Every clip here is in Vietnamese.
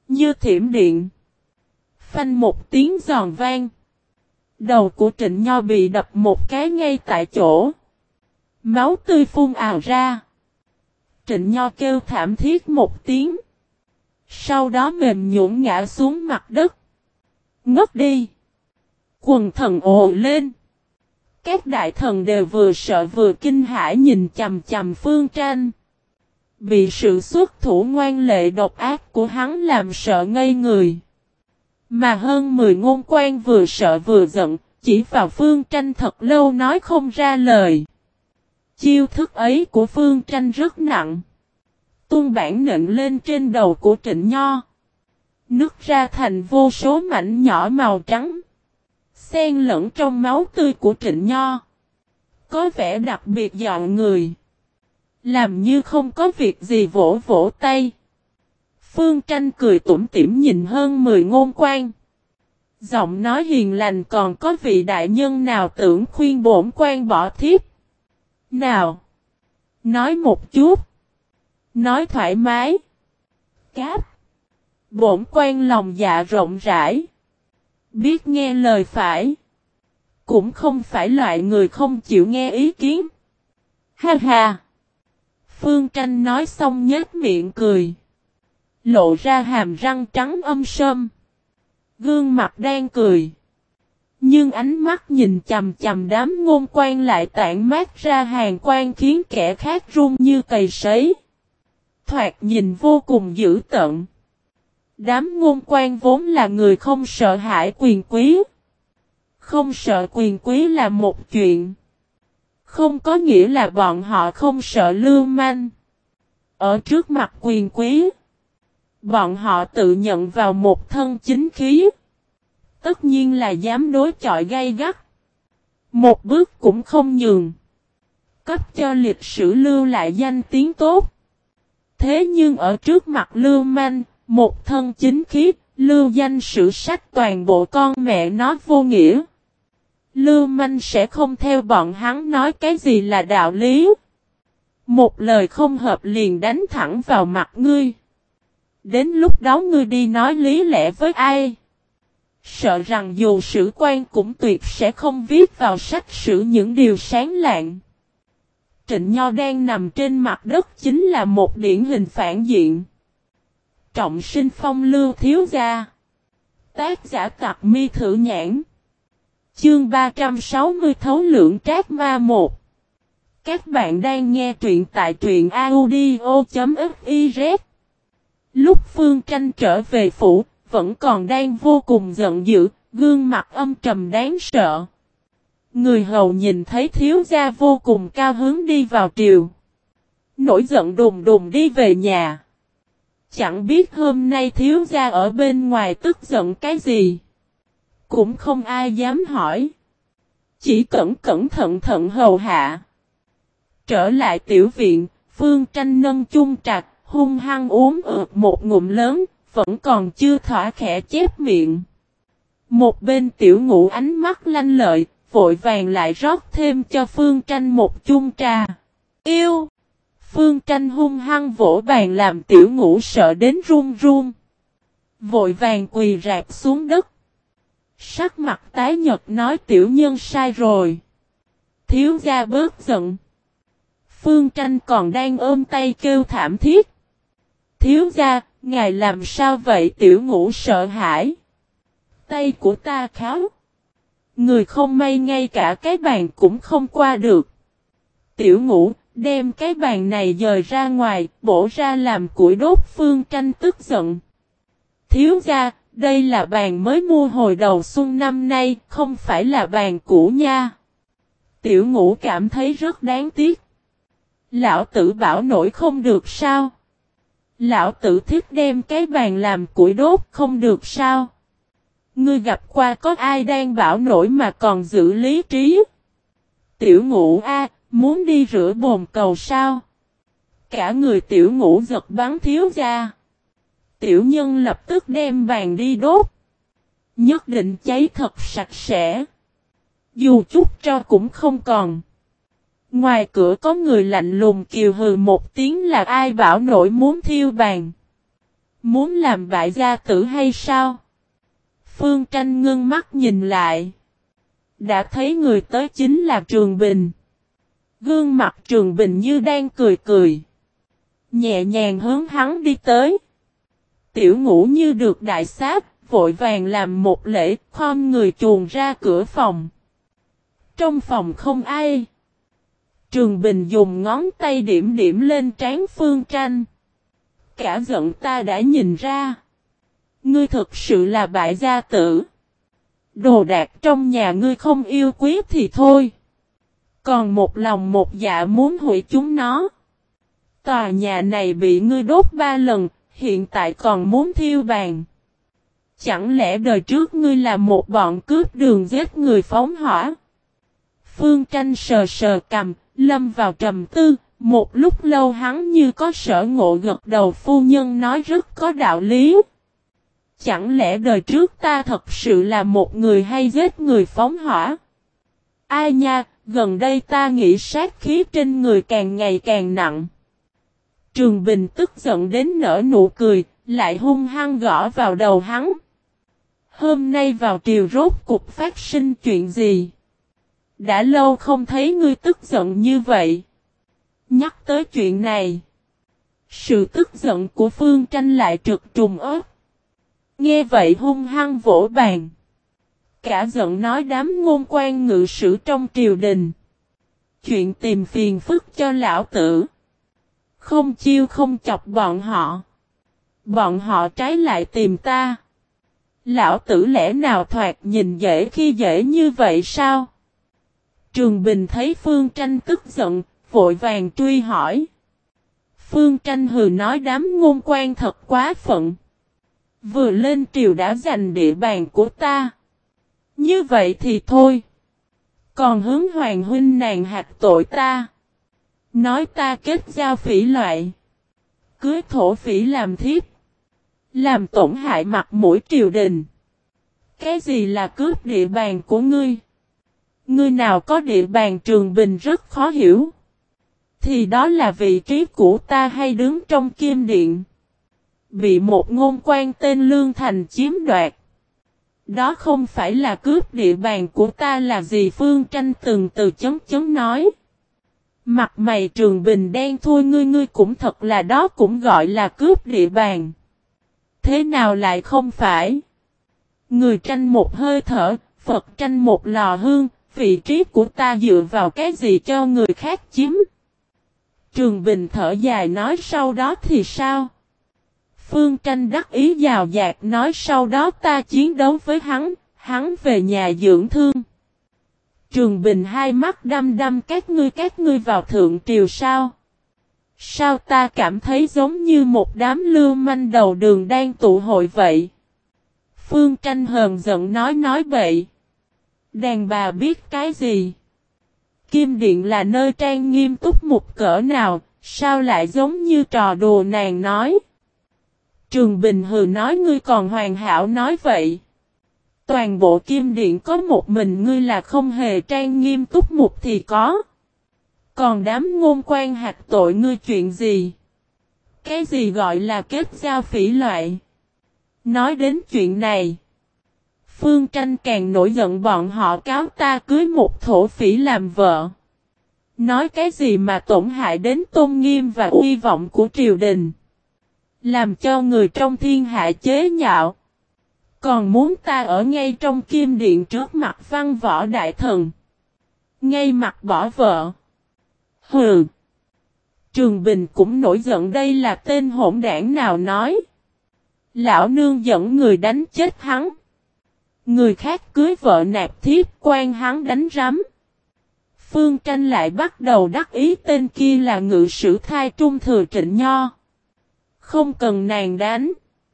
Như thiểm điện. Phanh một tiếng giòn vang. Đầu của Trịnh Nho bị đập một cái ngay tại chỗ. Máu tươi phun ào ra. Trịnh Nho kêu thảm thiết một tiếng. Sau đó mềm nhũn ngã xuống mặt đất. Ngất đi. Quần thần ồ lên. Các đại thần đều vừa sợ vừa kinh hãi nhìn chằm chằm Phương Tranh. Bị sự xuất thủ ngoan lệ độc ác của hắn làm sợ ngây người. Mà hơn 10 ngôn quan vừa sợ vừa giận, chỉ vào Phương Tranh thật lâu nói không ra lời. Chiêu thức ấy của Phương Tranh rất nặng. Tung bản nện lên trên đầu của Trịnh Nho. Nứt ra thành vô số mảnh nhỏ màu trắng. Xen lẫn trong máu tươi của Trịnh Nho. Có vẻ đặc biệt dọn người. Làm như không có việc gì vỗ vỗ tay. Phương Tranh cười tủm tỉm nhìn hơn 10 ngôn quan. Giọng nói hiền lành còn có vị đại nhân nào tưởng khuyên bổn quan bỏ thiếp. Nào. Nói một chút. Nói thoải mái. Cáp. Bổn quan lòng dạ rộng rãi. Biết nghe lời phải. Cũng không phải loại người không chịu nghe ý kiến. Ha ha. Phương Tranh nói xong nhếch miệng cười. Lộ ra hàm răng trắng âm sâm. Gương mặt đang cười. Nhưng ánh mắt nhìn chằm chằm đám ngôn quan lại tản mát ra hàn quan khiến kẻ khác run như cầy sấy. Thoạt nhìn vô cùng dữ tợn. Đám ngôn quan vốn là người không sợ hãi quyền quý. Không sợ quyền quý là một chuyện. Không có nghĩa là bọn họ không sợ lưu manh. Ở trước mặt quyền quý, bọn họ tự nhận vào một thân chính khí. Tất nhiên là dám đối chọi gay gắt. Một bước cũng không nhường. Cấp cho lịch sử lưu lại danh tiếng tốt. Thế nhưng ở trước mặt lưu manh, một thân chính khí, lưu danh sử sách toàn bộ con mẹ nó vô nghĩa. Lưu manh sẽ không theo bọn hắn nói cái gì là đạo lý. Một lời không hợp liền đánh thẳng vào mặt ngươi. Đến lúc đó ngươi đi nói lý lẽ với ai? Sợ rằng dù sử quan cũng tuyệt sẽ không viết vào sách sử những điều sáng lạng. Trịnh Nho đang nằm trên mặt đất chính là một điển hình phản diện. Trọng sinh phong lưu thiếu gia. Tác giả Tặc Mi Thử Nhãn. Chương 360 Thấu Lượng Trác Ma 1. Các bạn đang nghe truyện tại truyện audio.fiz. Lúc Phương Tranh trở về phủ, vẫn còn đang vô cùng giận dữ, gương mặt âm trầm đáng sợ. Người hầu nhìn thấy thiếu gia vô cùng cao hứng đi vào triều. Nổi giận đùng đùng đi về nhà. Chẳng biết hôm nay thiếu gia ở bên ngoài tức giận cái gì. Cũng không ai dám hỏi. Chỉ cẩn thận hầu hạ. Trở lại tiểu viện, Phương Tranh nâng chung trạc, hung hăng uống một ngụm lớn, vẫn còn chưa thỏa khẽ chép miệng. Một bên tiểu ngũ ánh mắt lanh lợi, vội vàng lại rót thêm cho Phương Tranh một chung trà. Yêu! Phương Tranh hung hăng vỗ bàn làm tiểu ngũ sợ đến run run. Vội vàng quỳ rạp xuống đất. Sắc mặt tái nhật nói tiểu nhân sai rồi. Thiếu gia bớt giận. Phương Tranh còn đang ôm tay kêu thảm thiết. Thiếu gia, ngài làm sao vậy? Tiểu ngũ sợ hãi. Tay của ta kháo. Người không may ngay cả cái bàn cũng không qua được. Tiểu ngũ, đem cái bàn này dời ra ngoài, bổ ra làm củi đốt. Phương Tranh tức giận. Thiếu gia, đây là bàn mới mua hồi đầu xuân năm nay, không phải là bàn cũ nha. Tiểu ngũ cảm thấy rất đáng tiếc. Lão tử bảo nổi không được sao? Lão tử thích đem cái bàn làm củi đốt không được sao? Ngươi gặp qua có ai đang bảo nổi mà còn giữ lý trí? Tiểu ngũ a, muốn đi rửa bồn cầu sao? Cả người tiểu ngũ giật bắn thiếu gia. Tiểu nhân lập tức đem bàn đi đốt. Nhất định cháy thật sạch sẽ. Dù chút tro cũng không còn. Ngoài cửa có người lạnh lùng kiều hừ một tiếng là ai bảo nổi muốn thiêu bàn. Muốn làm bại gia tử hay sao? Phương Tranh ngưng mắt nhìn lại. Đã thấy người tới chính là Trường Bình. Gương mặt Trường Bình như đang cười cười. Nhẹ nhàng hướng hắn đi tới. Tiểu Ngũ như được đại xát, vội vàng làm một lễ, khom người chuồn ra cửa phòng. Trong phòng không ai. Trường Bình dùng ngón tay điểm điểm lên trán Phương Tranh. Cả giận ta đã nhìn ra. Ngươi thực sự là bại gia tử. Đồ đạc trong nhà ngươi không yêu quý thì thôi. Còn một lòng một dạ muốn hủy chúng nó. Tòa nhà này bị ngươi đốt 3 lần, hiện tại còn muốn thiêu bàn. Chẳng lẽ đời trước ngươi là một bọn cướp đường giết người phóng hỏa? Phương Tranh sờ sờ cằm, lâm vào trầm tư, một lúc lâu hắn như có sở ngộ gật đầu. Phu nhân nói rất có đạo lý. Chẳng lẽ đời trước ta thật sự là một người hay giết người phóng hỏa? Ai nha, gần đây ta nghĩ sát khí trên người càng ngày càng nặng. Trường Bình tức giận đến nở nụ cười, lại hung hăng gõ vào đầu hắn. Hôm nay vào triều rốt cục phát sinh chuyện gì? Đã lâu không thấy ngươi tức giận như vậy. Nhắc tới chuyện này, sự tức giận của Phương Tranh lại trực trùng ớt. Nghe vậy hung hăng vỗ bàn. Cả giận nói đám ngôn quan ngự sử trong triều đình. Chuyện tìm phiền phức cho lão tử. Không chiêu không chọc bọn họ. Bọn họ trái lại tìm ta. Lão tử lẽ nào thoạt nhìn dễ khi dễ như vậy sao? Trường Bình thấy Phương Tranh tức giận, vội vàng truy hỏi. Phương Tranh hừ nói đám ngôn quan thật quá phận. Vừa lên triều đã giành địa bàn của ta. Như vậy thì thôi. Còn hướng hoàng huynh nàng hạt tội ta. Nói ta kết giao phỉ loại. Cưới thổ phỉ làm thiếp. Làm tổn hại mặt mũi triều đình. Cái gì là cướp địa bàn của ngươi? Ngươi nào có địa bàn? Trường Bình rất khó hiểu. Thì đó là vị trí của ta hay đứng trong kim điện. Bị một ngôn quan tên Lương Thành chiếm đoạt. Đó không phải là cướp địa bàn của ta là gì? Phương Tranh từng từ chấm chấm nói. Mặt mày Trường Bình đen thui. Ngươi cũng thật là, đó cũng gọi là cướp địa bàn. Thế nào lại không phải? Người tranh một hơi thở, Phật tranh một lò hương, vị trí của ta dựa vào cái gì cho người khác chiếm? Trường Bình thở dài nói sau đó thì sao? Phương Tranh đắc ý giàu dạt nói sau đó ta chiến đấu với hắn về nhà dưỡng thương. Trường Bình hai mắt đăm đăm các ngươi vào thượng triều sao? Sao ta cảm thấy giống như một đám lưu manh đầu đường đang tụ hội vậy? Phương Tranh hờn giận nói bậy. Đàn bà biết cái gì? Kim điện là nơi trang nghiêm túc mục cỡ nào, sao lại giống như trò đùa nàng nói? Trường Bình hừ nói ngươi còn hoàn hảo nói vậy. Toàn bộ kim điện có một mình ngươi là không hề trang nghiêm túc mục thì có. Còn đám ngôn quan hạt tội ngươi chuyện gì? Cái gì gọi là kết giao phỉ loại? Nói đến chuyện này, Phương Tranh càng nổi giận. Bọn họ cáo ta cưới một thổ phỉ làm vợ. Nói cái gì mà tổn hại đến tôn nghiêm và uy vọng của triều đình. Làm cho người trong thiên hạ chế nhạo. Còn muốn ta ở ngay trong kim điện trước mặt văn võ đại thần. Ngay mặt bỏ vợ. Hừ. Trường Bình cũng nổi giận, đây là tên hỗn đảng nào nói. Lão nương dẫn người đánh chết hắn. Người khác cưới vợ nạp thiếp quan hắn đánh rắm. Phương Tranh lại bắt đầu đắc ý tên kia là ngự sử thai trung thừa Trịnh Nho. Không cần nàng đánh.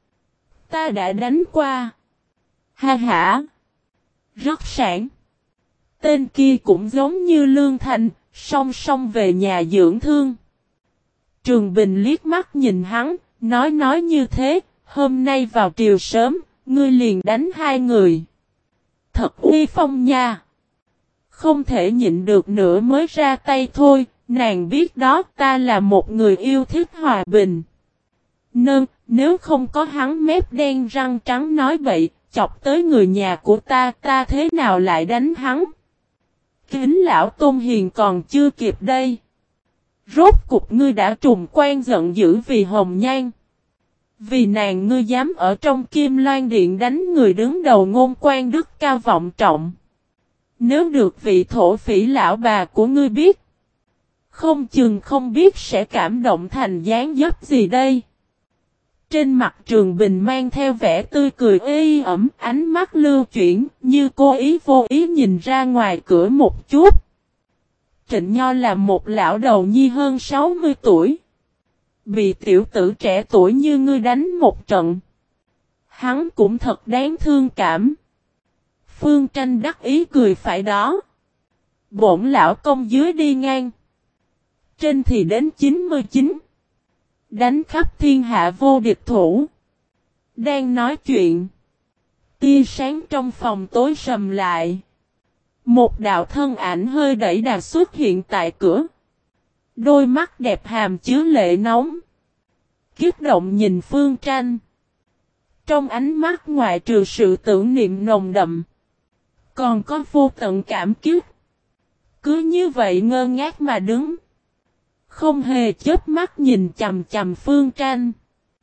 Ta đã đánh qua. Ha ha. Rất sảng. Tên kia cũng giống như Lương Thành, song song về nhà dưỡng thương. Trường Bình liếc mắt nhìn hắn, nói như thế, hôm nay vào triều sớm, ngươi liền đánh 2 người. Thật uy phong nha. Không thể nhịn được nữa mới ra tay thôi, nàng biết đó ta là một người yêu thích hòa bình. Nếu không có hắn mép đen răng trắng nói bậy, chọc tới người nhà của ta thế nào lại đánh hắn? Kính lão Tôn Hiền còn chưa kịp đây. Rốt cục ngươi đã trùng quan giận dữ vì Hồng Nhan. Vì nàng ngươi dám ở trong Kim Loan Điện đánh người đứng đầu ngôn quan đức cao vọng trọng. Nếu được vị thổ phỉ lão bà của ngươi biết, không chừng không biết sẽ cảm động thành dáng dấp gì đây. Trên mặt Trường Bình mang theo vẻ tươi cười ê ẩm, ánh mắt lưu chuyển, như cố ý vô ý nhìn ra ngoài cửa một chút. Trịnh Nho là một lão đầu nhi hơn 60 tuổi. Bị tiểu tử trẻ tuổi như ngươi đánh một trận. Hắn cũng thật đáng thương cảm. Phương Tranh đắc ý cười phải đó. Bổn lão công dưới đi ngang. Trên thì đến 99. Đánh khắp thiên hạ vô địch thủ. Đang nói chuyện. Tia sáng trong phòng tối sầm lại. Một đạo thân ảnh hơi đẩy đà xuất hiện tại cửa. Đôi mắt đẹp hàm chứa lệ nóng. Kiếp động nhìn Phương Tranh. Trong ánh mắt ngoại trừ sự tưởng niệm nồng đậm. Còn có vô tận cảm kích. Cứ như vậy ngơ ngác mà đứng. Không hề chớp mắt nhìn chằm chằm Phương Tranh.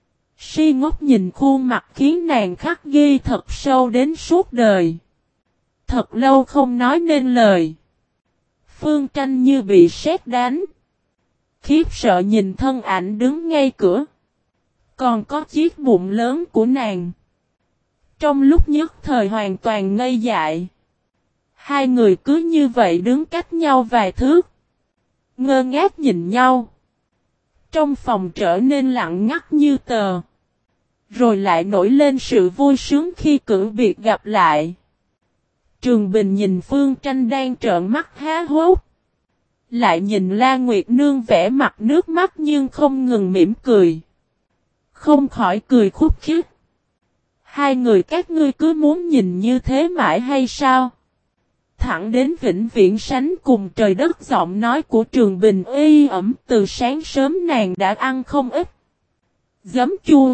Si ngốc nhìn khuôn mặt khiến nàng khắc ghi thật sâu đến suốt đời. Thật lâu không nói nên lời. Phương Tranh như bị sét đánh. Khiếp sợ nhìn thân ảnh đứng ngay cửa. Còn có chiếc bụng lớn của nàng. Trong lúc nhất thời hoàn toàn ngây dại. Hai người cứ như vậy đứng cách nhau vài thước. Ngơ ngác nhìn nhau. Trong phòng trở nên lặng ngắt như tờ. Rồi lại nổi lên sự vui sướng khi cử biệt gặp lại. Trường Bình nhìn Phương Tranh đang trợn mắt há hốc. Lại nhìn La Nguyệt Nương vẽ mặt nước mắt nhưng không ngừng mỉm cười. Không khỏi cười khúc khích. Hai người các ngươi cứ muốn nhìn như thế mãi hay sao? Thẳng đến vĩnh viễn sánh cùng trời đất giọng nói của Trường Bình ê ẩm từ sáng sớm nàng đã ăn không ít. Giấm chua.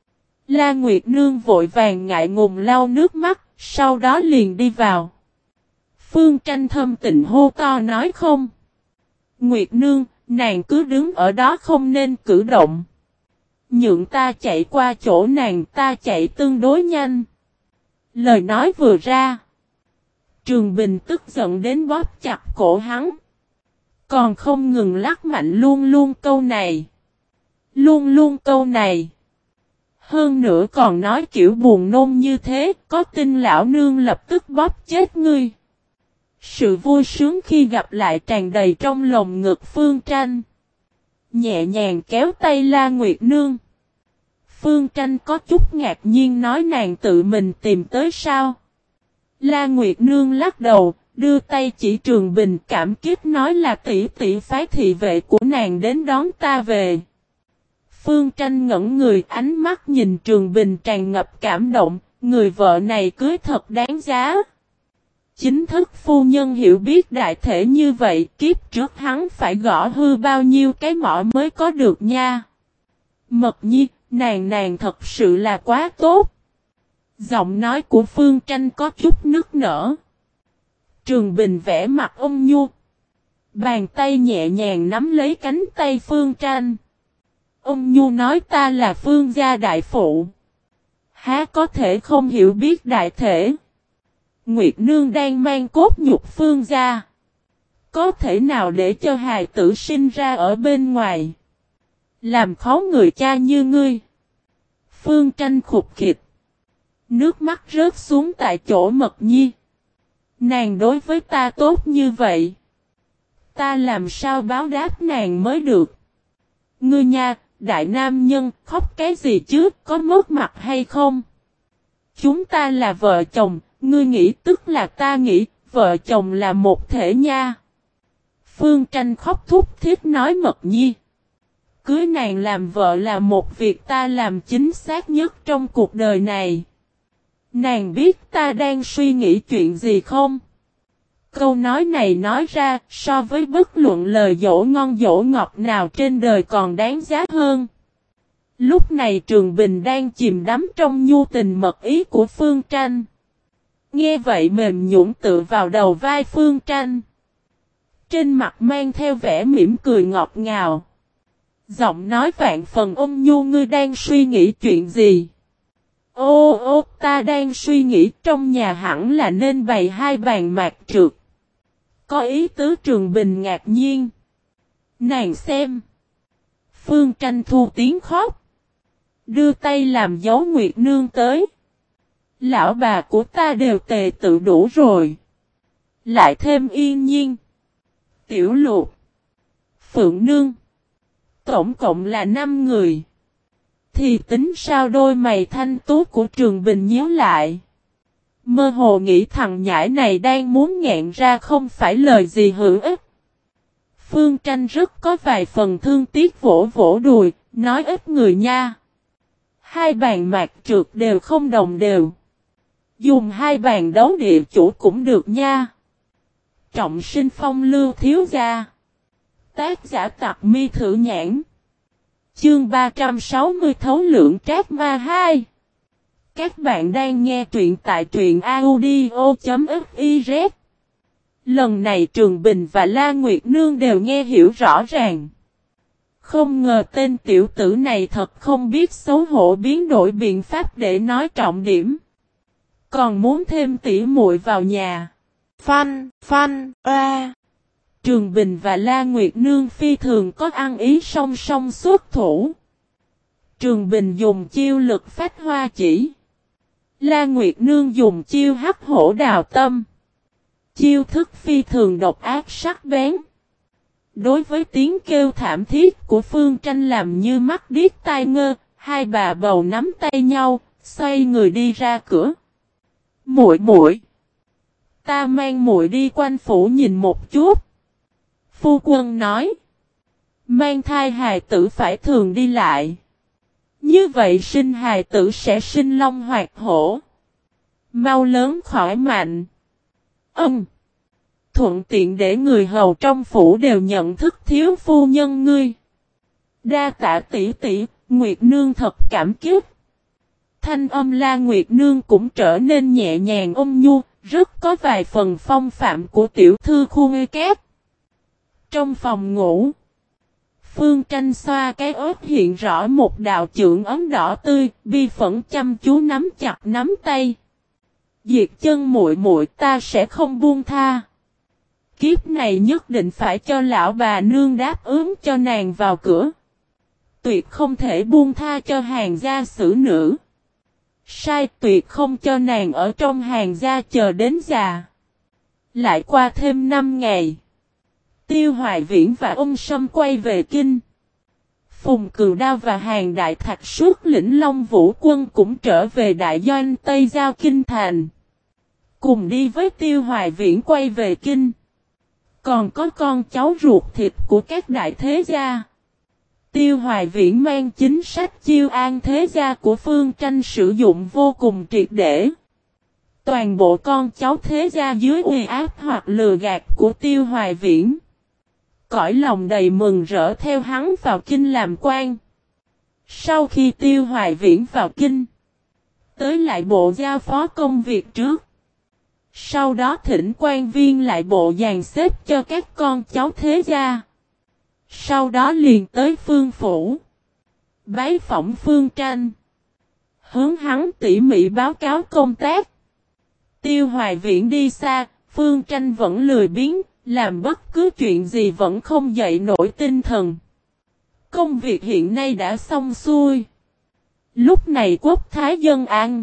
La Nguyệt Nương vội vàng ngại ngùng lau nước mắt, sau đó liền đi vào. Phương Tranh thâm tình hô to nói không. Nguyệt Nương, nàng cứ đứng ở đó không nên cử động. Nhượng ta chạy qua chỗ nàng ta chạy tương đối nhanh. Lời nói vừa ra. Trường Bình tức giận đến bóp chặt cổ hắn. Còn không ngừng lắc mạnh luôn luôn câu này. Luôn luôn câu này. Hơn nữa còn nói kiểu buồn nôn như thế, có tin lão nương lập tức bóp chết ngươi. Sự vui sướng khi gặp lại tràn đầy trong lồng ngực Phương Tranh. Nhẹ nhàng kéo tay La Nguyệt Nương. Phương Tranh có chút ngạc nhiên nói nàng tự mình tìm tới sao. La Nguyệt Nương lắc đầu, đưa tay chỉ Trường Bình cảm kích nói là tỷ tỷ phái thị vệ của nàng đến đón ta về. Phương Tranh ngẩn người ánh mắt nhìn Trường Bình tràn ngập cảm động, người vợ này cưới thật đáng giá. Chính thức phu nhân hiểu biết đại thể như vậy, kiếp trước hắn phải gõ hư bao nhiêu cái mỏ mới có được nha. Mật Nhi, nàng thật sự là quá tốt. Giọng nói của Phương Tranh có chút nức nở. Trường Bình vẽ mặt ôn nhu. Bàn tay nhẹ nhàng nắm lấy cánh tay Phương Tranh. Ôn nhu nói ta là Phương gia đại phụ. Há có thể không hiểu biết đại thể. Nguyệt Nương đang mang cốt nhục Phương gia. Có thể nào để cho hài tử sinh ra ở bên ngoài. Làm khó người cha như ngươi. Phương Tranh khục khịch. Nước mắt rớt xuống tại chỗ Mật Nhi. Nàng đối với ta tốt như vậy. Ta làm sao báo đáp nàng mới được. Ngươi nha, đại nam nhân, khóc cái gì chứ, có mất mặt hay không? Chúng ta là vợ chồng, ngươi nghĩ tức là ta nghĩ, vợ chồng là một thể nha. Phương Tranh khóc thúc thiết nói Mật Nhi. Cưới nàng làm vợ là một việc ta làm chính xác nhất trong cuộc đời này. Nàng biết ta đang suy nghĩ chuyện gì không? Câu nói này nói ra so với bất luận lời dỗ ngon dỗ ngọt nào trên đời còn đáng giá hơn. Lúc này Trường Bình đang chìm đắm trong nhu tình mật ý của Phương Tranh. Nghe vậy mềm nhũn tựa vào đầu vai Phương Tranh. Trên mặt mang theo vẻ mỉm cười ngọt ngào. Giọng nói vạn phần ôn nhu, ngươi đang suy nghĩ chuyện gì? Ô, ta đang suy nghĩ trong nhà hẳn là nên bày 2 bàn mạc trượt. Có ý tứ. Trường Bình ngạc nhiên. Nàng xem. Phương Tranh thu tiếng khóc. Đưa tay làm dấu Nguyệt Nương tới. Lão bà của ta đều tề tự đủ rồi. Lại thêm Yên Nhiên, Tiểu Lục, Phượng Nương. Tổng cộng là 5 người. Thì tính sao? Đôi mày thanh tú của Trường Bình nhíu lại. Mơ hồ nghĩ thằng nhãi này đang muốn nghẹn ra không phải lời gì hữu ích. Phương Tranh rất có vài phần thương tiếc vỗ vỗ đùi, nói ít người nha. 2 bàn mạc trượt đều không đồng đều. Dùng 2 bàn đấu địa chủ cũng được nha. Trọng Sinh Phong Lưu thiếu gia. Tác giả Tặc Mi Thử Nhãn. Chương 360 Thấu Lượng Trác Ma 2. Các bạn đang nghe truyện tại truyện audio.fiz. Lần này Trường Bình và La Nguyệt Nương đều nghe hiểu rõ ràng. Không ngờ tên tiểu tử này thật không biết xấu hổ, biến đổi biện pháp để nói trọng điểm. Còn muốn thêm tỉ muội vào nhà. Phanh, oa. Trường Bình và La Nguyệt Nương phi thường có ăn ý song song xuất thủ. Trường Bình dùng chiêu lực phách hoa chỉ. La Nguyệt Nương dùng chiêu hắc hổ đào tâm. Chiêu thức phi thường độc ác sắc bén. Đối với tiếng kêu thảm thiết của Phương Tranh làm như mắt điếc tai ngơ, hai bà bầu nắm tay nhau, xoay người đi ra cửa. Muội, ta mang muội đi quanh phủ nhìn một chút. Phu quân nói. Mang thai hài tử phải thường đi lại. Như vậy sinh hài tử sẽ sinh long hoạt hổ. Mau lớn khỏi mạnh. Thuận tiện để người hầu trong phủ đều nhận thức thiếu phu nhân ngươi. Đa tạ tỷ tỷ, Nguyệt Nương thật cảm kích. Thanh âm La Nguyệt Nương cũng trở nên nhẹ nhàng ôn nhu, rất có vài phần phong phạm của tiểu thư khu ngây két. Trong phòng ngủ, Phương Tranh xoa cái ớt hiện rõ một đạo chưởng ấm đỏ tươi, bi phẫn chăm chú nắm chặt nắm tay. Diệt chân muội, ta sẽ không buông tha. Kiếp này nhất định phải cho lão bà nương đáp ứng cho nàng vào cửa. Tuyệt không thể buông tha cho hàng gia xử nữ. Sai, tuyệt không cho nàng ở trong hàng gia chờ đến già. Lại qua thêm 5 ngày. Tiêu Hoài Viễn và ông Sâm quay về kinh. Phùng Cừu Đao và Hàng Đại Thạch xuất lĩnh Long Vũ quân cũng trở về đại doanh Tây Giao Kinh Thành. Cùng đi với Tiêu Hoài Viễn quay về kinh. Còn có con cháu ruột thịt của các đại thế gia. Tiêu Hoài Viễn mang chính sách chiêu an thế gia của Phương Tranh sử dụng vô cùng triệt để. Toàn bộ con cháu thế gia dưới uy áp hoặc lừa gạt của Tiêu Hoài Viễn. Cõi lòng đầy mừng rỡ theo hắn vào kinh làm quan. Sau khi Tiêu Hoài Viễn vào kinh, tới lại bộ giao phó công việc trước. Sau đó thỉnh quan viên lại bộ dàn xếp cho các con cháu thế gia. Sau đó liền tới Phương phủ. Bái phỏng Phương Tranh. Hướng hắn tỉ mỉ báo cáo công tác. Tiêu Hoài Viễn đi xa, Phương Tranh vẫn lười biếng, làm bất cứ chuyện gì vẫn không dậy nổi tinh thần. Công việc hiện nay đã xong xuôi. Lúc này quốc thái dân an.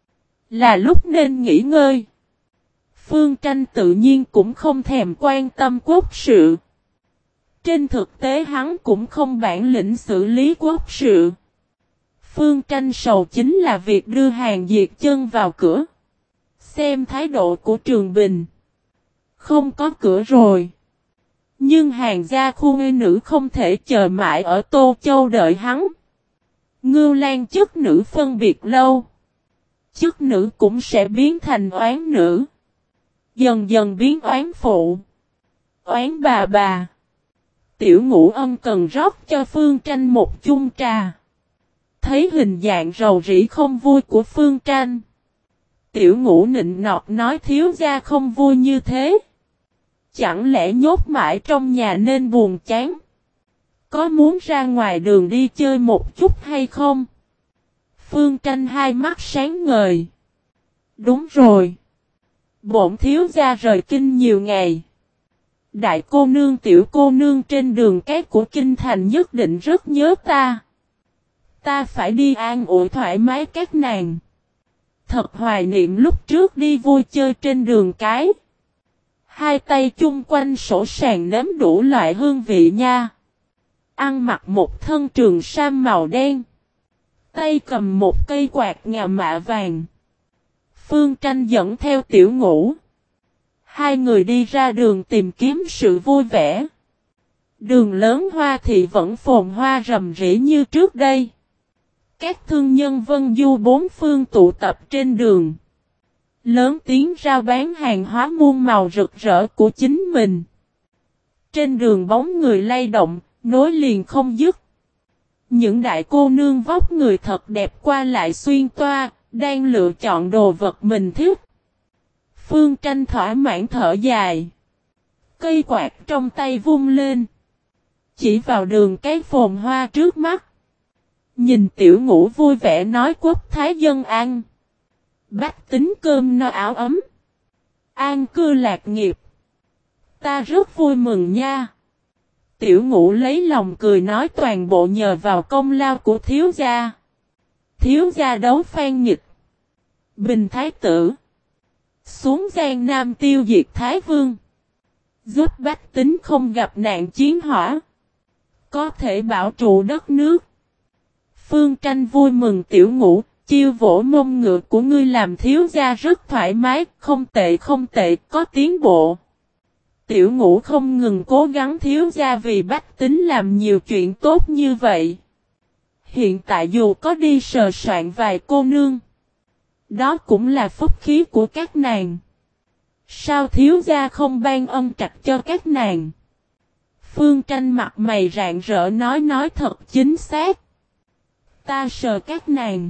Là lúc nên nghỉ ngơi. Phương Tranh tự nhiên cũng không thèm quan tâm quốc sự. Trên thực tế hắn cũng không bản lĩnh xử lý quốc sự. Phương Tranh sầu chính là việc đưa hàng diệt chân vào cửa. Xem thái độ của Trường Bình. Không có cửa rồi. Nhưng hàng gia khu ngư nữ không thể chờ mãi ở Tô Châu đợi hắn. Ngưu Lan chức nữ phân biệt lâu. Chức nữ cũng sẽ biến thành oán nữ. Dần dần biến oán phụ. Oán bà. Tiểu Ngũ Ân cần rót cho Phương Tranh một chung trà. thấy hình dạng rầu rĩ không vui của Phương Tranh. Tiểu Ngũ nịnh nọt nói thiếu gia không vui như thế. Chẳng lẽ nhốt mãi trong nhà nên buồn chán? Có muốn ra ngoài đường đi chơi một chút hay không? Phương Tranh hai mắt sáng ngời. Đúng rồi. Bổn thiếu gia rời kinh nhiều ngày. Đại cô nương tiểu cô nương trên đường cái của kinh thành nhất định rất nhớ ta. Ta phải đi an ủi thoải mái các nàng. Thật hoài niệm lúc trước đi vui chơi trên đường cái. Hai tay chung quanh sổ sàng nếm đủ loại hương vị nha. Ăn mặc một thân trường sam màu đen. Tay cầm một cây quạt ngà mạ vàng. Phương Tranh dẫn theo Tiểu Ngũ. Hai người đi ra đường tìm kiếm sự vui vẻ. Đường lớn Hoa Thị vẫn phồn hoa rầm rĩ như trước đây. Các thương nhân Vân Du bốn phương tụ tập trên đường. Lớn tiếng rao bán hàng hóa muôn màu rực rỡ của chính mình. Trên đường bóng người lay động, nối liền không dứt. Những đại cô nương vóc người thật đẹp qua lại xuyên toa, đang lựa chọn đồ vật mình thích. Phương Tranh thỏa mãn thở dài. Cây quạt trong tay vung lên. Chỉ vào đường cái phồn hoa trước mắt. Nhìn Tiểu Ngũ vui vẻ nói quốc thái dân an. Bách tính cơm no áo ấm. An cư lạc nghiệp. Ta rất vui mừng nha. Tiểu Ngũ lấy lòng cười nói toàn bộ nhờ vào công lao của thiếu gia. Thiếu gia đấu phan nghịch. Bình thái tử. Xuống Giang Nam tiêu diệt Thái Vương. Giúp bách tính không gặp nạn chiến hỏa. Có thể bảo trụ đất nước. Phương Tranh vui mừng Tiểu Ngũ. Chiêu vỗ mông ngựa của ngươi làm thiếu gia rất thoải mái. Không tệ không tệ, có tiến bộ. Tiểu Ngũ không ngừng cố gắng thiếu gia vì bách tính làm nhiều chuyện tốt như vậy. Hiện tại dù có đi sờ soạn vài cô nương. Đó cũng là phúc khí của các nàng. Sao thiếu gia không ban ân trạch cho các nàng? Phương Tranh mặt mày rạng rỡ nói thật chính xác. Ta sờ các nàng.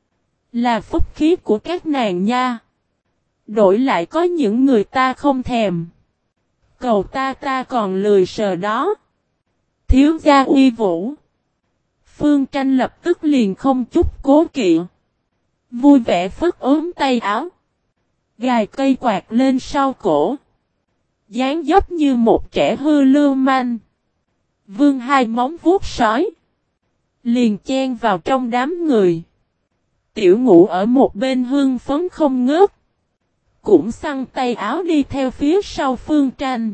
Là phúc khí của các nàng nha. Đổi lại có những người ta không thèm. Cầu ta còn lười sờ đó. Thiếu gia uy vũ. Phương Tranh lập tức liền không chút cố kỵ. Vui vẻ phất ốm tay áo. Gài cây quạt lên sau cổ. Dáng dấp như một trẻ hư lưu manh. Vương hai móng vuốt sói. Liền chen vào trong đám người. Tiểu Ngũ ở một bên hương phấn không ngớt. Cũng xăng tay áo đi theo phía sau Phương Tranh.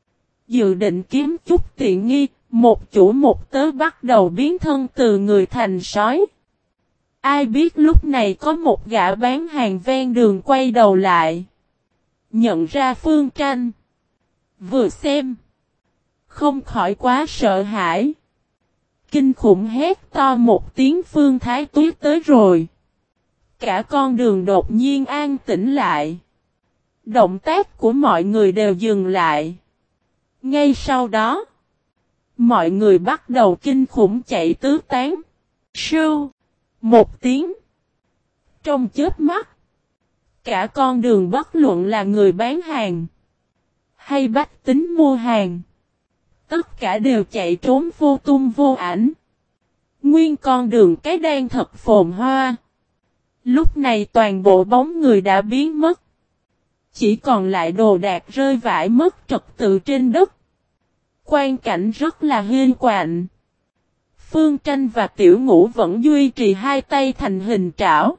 Dự định kiếm chút tiện nghi. Một chủ một tớ bắt đầu biến thân từ người thành sói. Ai biết lúc này có một gã bán hàng ven đường quay đầu lại. Nhận ra Phương Tranh. Vừa xem. Không khỏi quá sợ hãi. Kinh khủng hét to một tiếng Phương Thái Tuyết tới rồi. Cả con đường đột nhiên an tĩnh lại. Động tác của mọi người đều dừng lại. Ngay sau đó. Mọi người bắt đầu kinh khủng chạy tứ tán. Sưu. Một tiếng. Trong chớp mắt. Cả con đường bất luận là người bán hàng. Hay bách tính mua hàng. Tất cả đều chạy trốn vô tung vô ảnh. Nguyên con đường cái đang thật phồn hoa. Lúc này toàn bộ bóng người đã biến mất. Chỉ còn lại đồ đạc rơi vãi mất trật tự trên đất. Quan cảnh rất là hiên quạnh. Phương Tranh và Tiểu Ngũ vẫn duy trì hai tay thành hình trảo.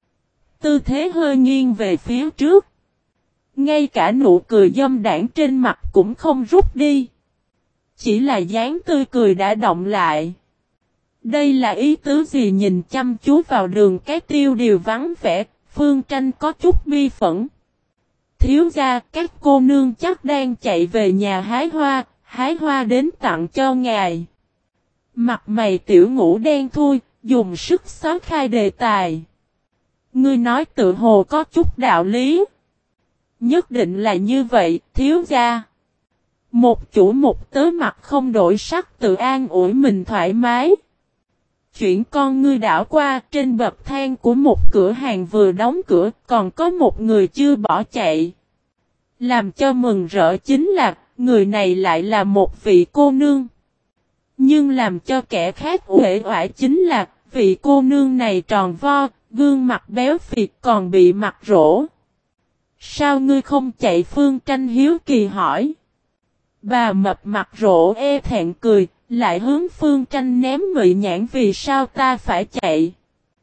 Tư thế hơi nghiêng về phía trước. Ngay cả nụ cười dâm đãng trên mặt cũng không rút đi. Chỉ là dáng tươi cười đã động lại. Đây là ý tứ gì nhìn chăm chú vào đường cái tiêu điều vắng vẻ, Phương Tranh có chút bi phẫn. Thiếu gia, các cô nương chắc đang chạy về nhà hái hoa đến tặng cho ngài. Mặt mày Tiểu Ngũ đen thui, dùng sức xóa khai đề tài. Ngươi nói tự hồ có chút đạo lý. Nhất định là như vậy, thiếu gia. Một chủ một tớ mặt không đổi sắc tự an ủi mình thoải mái. Chuyển con ngươi đảo qua trên bậc thang của một cửa hàng vừa đóng cửa còn có một người chưa bỏ chạy. Làm cho mừng rỡ chính là người này lại là một vị cô nương. Nhưng làm cho kẻ khác uể oải chính là vị cô nương này tròn vo, gương mặt béo phì còn bị mặt rỗ. Sao ngươi không chạy? Phương Tranh hiếu kỳ hỏi. Bà mập mặt rỗ e thẹn cười, lại hướng Phương Tranh ném mị nhãn. Vì sao ta phải chạy?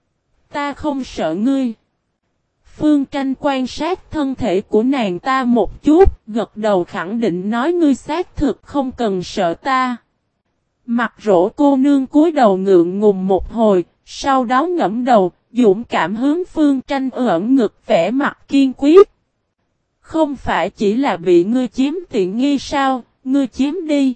Ta không sợ ngươi. Phương Tranh quan sát thân thể của nàng ta một chút, gật đầu khẳng định nói ngươi xác thực không cần sợ ta. Mặt rỗ cô nương cúi đầu ngượng ngùng một hồi, sau đó ngẫm đầu, dũng cảm hướng Phương Tranh ưỡn ngực vẻ mặt kiên quyết. Không phải chỉ là bị ngươi chiếm tiện nghi sao, ngươi chiếm đi.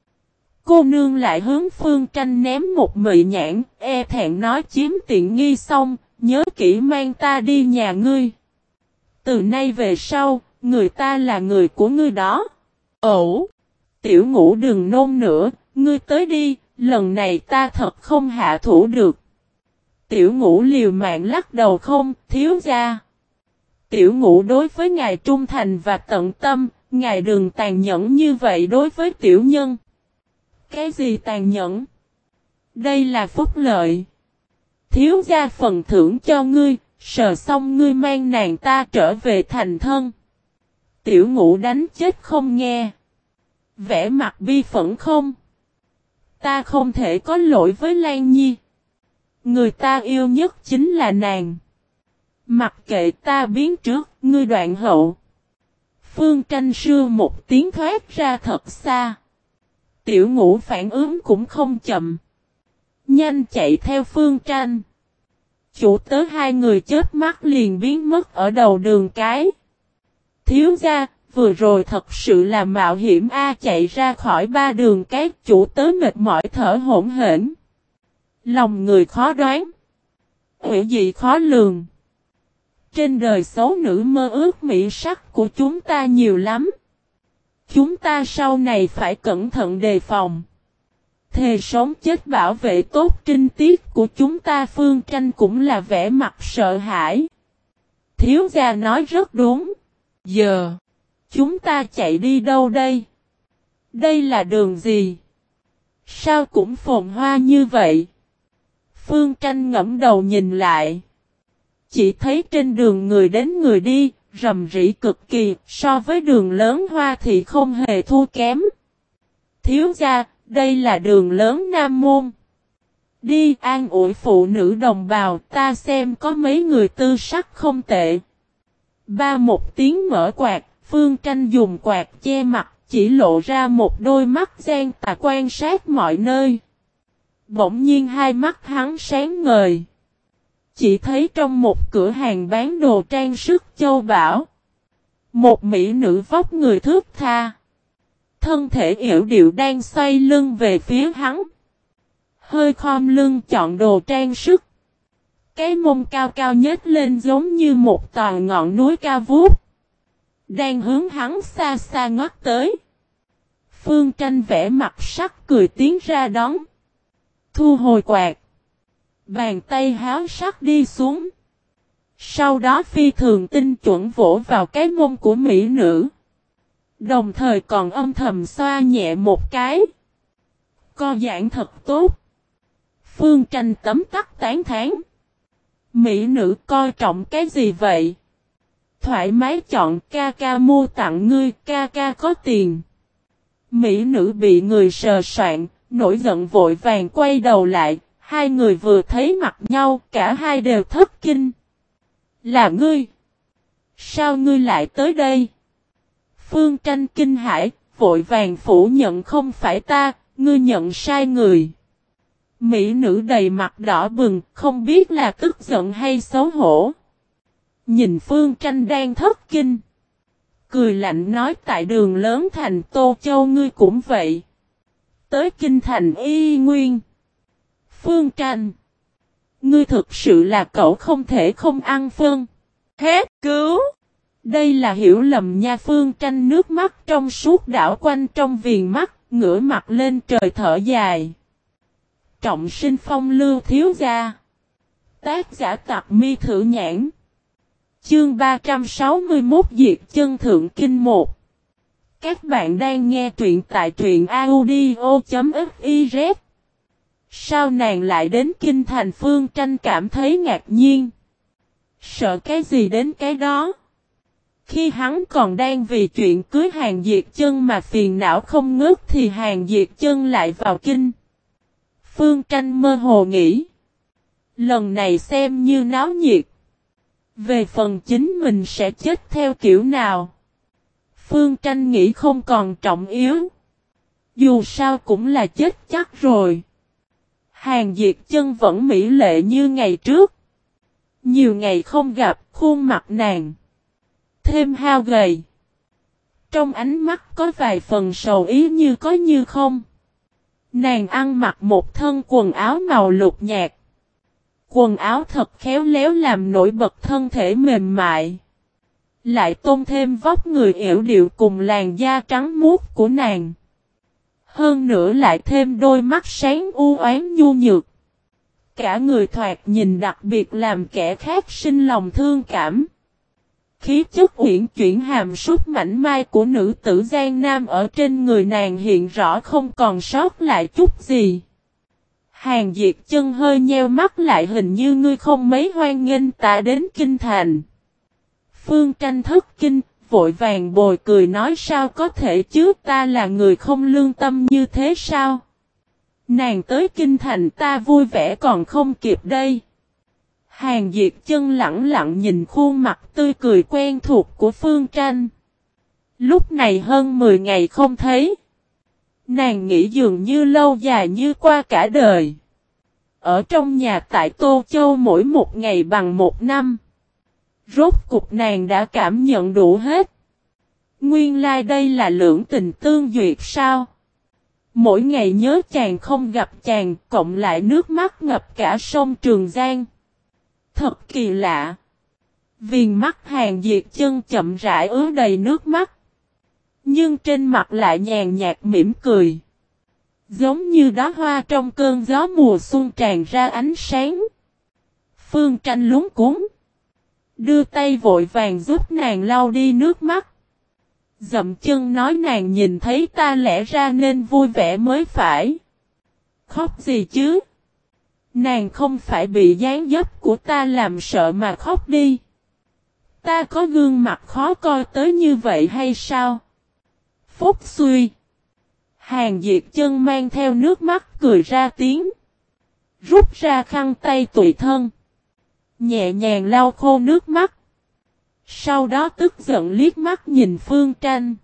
Cô nương lại hướng Phương Tranh ném một mị nhãn, e thẹn nói chiếm tiện nghi xong, nhớ kỹ mang ta đi nhà ngươi. Từ nay về sau, người ta là người của ngươi đó. Ẩu! Tiểu Ngũ đừng nôn nữa, ngươi tới đi, lần này ta thật không hạ thủ được. Tiểu Ngũ liều mạng lắc đầu không, thiếu gia. Tiểu Ngũ đối với ngài trung thành và tận tâm, ngài đừng tàn nhẫn như vậy đối với tiểu nhân. Cái gì tàn nhẫn? Đây là phúc lợi. Thiếu gia phần thưởng cho ngươi, sờ xong ngươi mang nàng ta trở về thành thân. Tiểu Ngũ đánh chết không nghe. Vẻ mặt bi phẫn không. Ta không thể có lỗi với Lan Nhi. Người ta yêu nhất chính là nàng. Mặc kệ ta biến trước, ngươi đoạn hậu. Phương Tranh sưa một tiếng thoát ra thật xa. Tiểu Ngũ phản ứng cũng không chậm. Nhanh chạy theo Phương Tranh. Chủ tớ hai người chớp mắt liền biến mất ở đầu đường cái. Thiếu gia, vừa rồi thật sự là mạo hiểm chạy ra khỏi ba đường cái. Chủ tớ mệt mỏi thở hổn hển. Lòng người khó đoán. Hữu dị khó lường. Trên đời xấu nữ mơ ước mỹ sắc của chúng ta nhiều lắm. Chúng ta sau này phải cẩn thận đề phòng. Thề sống chết bảo vệ tốt trinh tiết của chúng ta. Phương Tranh cũng là vẻ mặt sợ hãi. Thiếu gia nói rất đúng. Giờ, chúng ta chạy đi đâu đây? Đây là đường gì? Sao cũng phồn hoa như vậy? Phương Tranh ngẫm đầu nhìn lại. Chỉ thấy trên đường người đến người đi, rầm rĩ cực kỳ, so với đường lớn Hoa thì không hề thua kém. Thiếu gia, đây là đường lớn Nam Môn. Đi an ủi phụ nữ đồng bào, ta xem có mấy người tư sắc không tệ. Ba một tiếng mở quạt, Phương Tranh dùng quạt che mặt, chỉ lộ ra một đôi mắt gian tà quan sát mọi nơi. Bỗng nhiên hai mắt hắn sáng ngời. Chỉ thấy trong một cửa hàng bán đồ trang sức châu bảo. Một mỹ nữ vóc người thướt tha. Thân thể yểu điệu đang xoay lưng về phía hắn. Hơi khom lưng chọn đồ trang sức. Cái mông cao cao nhếch lên giống như một tòa ngọn núi cao vút. Đang hướng hắn xa xa ngót tới. Phương Tranh vẽ mặt sắc cười tiến ra đón. Thu hồi quạt. Bàn tay háo sắc đi xuống. Sau đó phi thường tinh chuẩn vỗ vào cái mông của mỹ nữ. Đồng thời còn âm thầm xoa nhẹ một cái. Co giãn thật tốt. Phương Tranh tấm tắc tán thán. Mỹ nữ coi trọng cái gì vậy? Thoải mái chọn, ca ca mua tặng ngươi, ca ca có tiền. Mỹ nữ bị người sờ soạn, nổi giận vội vàng quay đầu lại. Hai người vừa thấy mặt nhau, cả hai đều thất kinh. Là ngươi? Sao ngươi lại tới đây? Phương Tranh kinh hãi, vội vàng phủ nhận không phải ta, ngươi nhận sai người. Mỹ nữ đầy mặt đỏ bừng, không biết là tức giận hay xấu hổ. Nhìn Phương Tranh đang thất kinh. Cười lạnh nói tại đường lớn thành Tô Châu ngươi cũng vậy. Tới kinh thành Y Nguyên. Phương Tranh. Ngươi thực sự là cậu không thể không ăn phân. Hết cứu. Đây là hiểu lầm nha. Phương Tranh nước mắt trong suốt đảo quanh trong viền mắt, ngửa mặt lên trời thở dài. Trọng sinh phong lưu thiếu gia. Tác giả Tặc Mi Thử Nhãn. Chương 361 Diệt Chân Thượng Kinh 1. Các bạn đang nghe truyện tại truyện audio.fiz. Sao nàng lại đến kinh thành? Phương Tranh cảm thấy ngạc nhiên. Sợ cái gì đến cái đó. Khi hắn còn đang vì chuyện cưới Hàng Diệt Chân mà phiền não không ngớt thì Hàng Diệt Chân lại vào kinh. Phương Tranh mơ hồ nghĩ. Lần này xem như náo nhiệt. Về phần chính mình sẽ chết theo kiểu nào. Phương Tranh nghĩ không còn trọng yếu. Dù sao cũng là chết chắc rồi. Hàng Diệt Chân vẫn mỹ lệ như ngày trước. Nhiều ngày không gặp, khuôn mặt nàng thêm hao gầy. Trong ánh mắt có vài phần sầu ý như có như không. Nàng ăn mặc một thân quần áo màu lục nhạt. Quần áo thật khéo léo làm nổi bật thân thể mềm mại. Lại tôn thêm vóc người yểu điệu cùng làn da trắng muốt của nàng. Hơn nữa lại thêm đôi mắt sáng u oán nhu nhược. Cả người thoạt nhìn đặc biệt làm kẻ khác sinh lòng thương cảm. Khí chất uyển chuyển hàm súc mảnh mai của nữ tử Giang Nam ở trên người nàng hiện rõ không còn sót lại chút gì. Hàng Diệt Chân hơi nheo mắt lại, hình như ngươi không mấy hoan nghênh ta đến kinh thành. Phương Tranh thất kinh, vội vàng bồi cười nói sao có thể chứ, ta là người không lương tâm như thế sao? Nàng tới kinh thành ta vui vẻ còn không kịp đây. Hàng Diệt Chân lẳng lặng nhìn khuôn mặt tươi cười quen thuộc của Phương Tranh. Lúc này hơn 10 ngày không thấy. Nàng nghĩ dường như lâu dài như qua cả đời. Ở trong nhà tại Tô Châu mỗi một ngày bằng một năm. Rốt cục nàng đã cảm nhận đủ hết. Nguyên lai đây là lưỡng tình tương duyệt sao? Mỗi ngày nhớ chàng không gặp chàng, cộng lại nước mắt ngập cả sông Trường Giang. Thật kỳ lạ. Viền mắt Hàng Diệt Chân chậm rãi ứa đầy nước mắt. Nhưng trên mặt lại nhàn nhạt mỉm cười. Giống như đóa hoa trong cơn gió mùa xuân tràn ra ánh sáng. Phương Tranh luống cuống. Đưa tay vội vàng giúp nàng lau đi nước mắt. Dậm chân nói nàng nhìn thấy ta lẽ ra nên vui vẻ mới phải. Khóc gì chứ? Nàng không phải bị dáng dấp của ta làm sợ mà khóc đi. Ta có gương mặt khó coi tới như vậy hay sao? Phúc suy. Hàng Diệt Chân mang theo nước mắt cười ra tiếng. Rút ra khăn tay tùy thân. Nhẹ nhàng lau khô nước mắt. Sau đó tức giận liếc mắt nhìn Phương Tranh.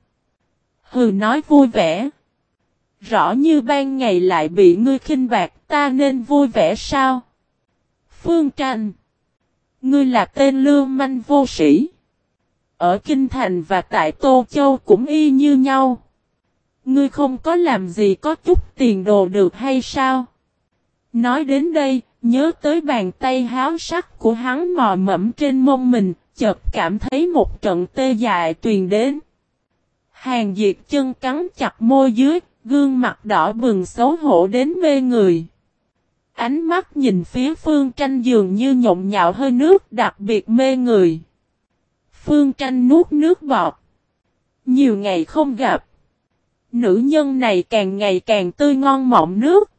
Hừ nói vui vẻ. Rõ như ban ngày lại bị ngươi khinh bạc, ta nên vui vẻ sao? Phương Tranh. Ngươi là tên lưu manh vô sĩ. Ở Kinh Thành và tại Tô Châu cũng y như nhau. Ngươi không có làm gì có chút tiền đồ được hay sao? Nói đến đây, nhớ tới bàn tay háo sắc của hắn mò mẫm trên mông mình, chợt cảm thấy một trận tê dại truyền đến. Hàng Diệt Chân cắn chặt môi dưới, gương mặt đỏ bừng xấu hổ đến mê người. Ánh mắt nhìn phía Phương Tranh dường như nhộn nhạo hơi nước đặc biệt mê người. Phương Tranh nuốt nước bọt. Nhiều ngày không gặp. Nữ nhân này càng ngày càng tươi ngon mọng nước.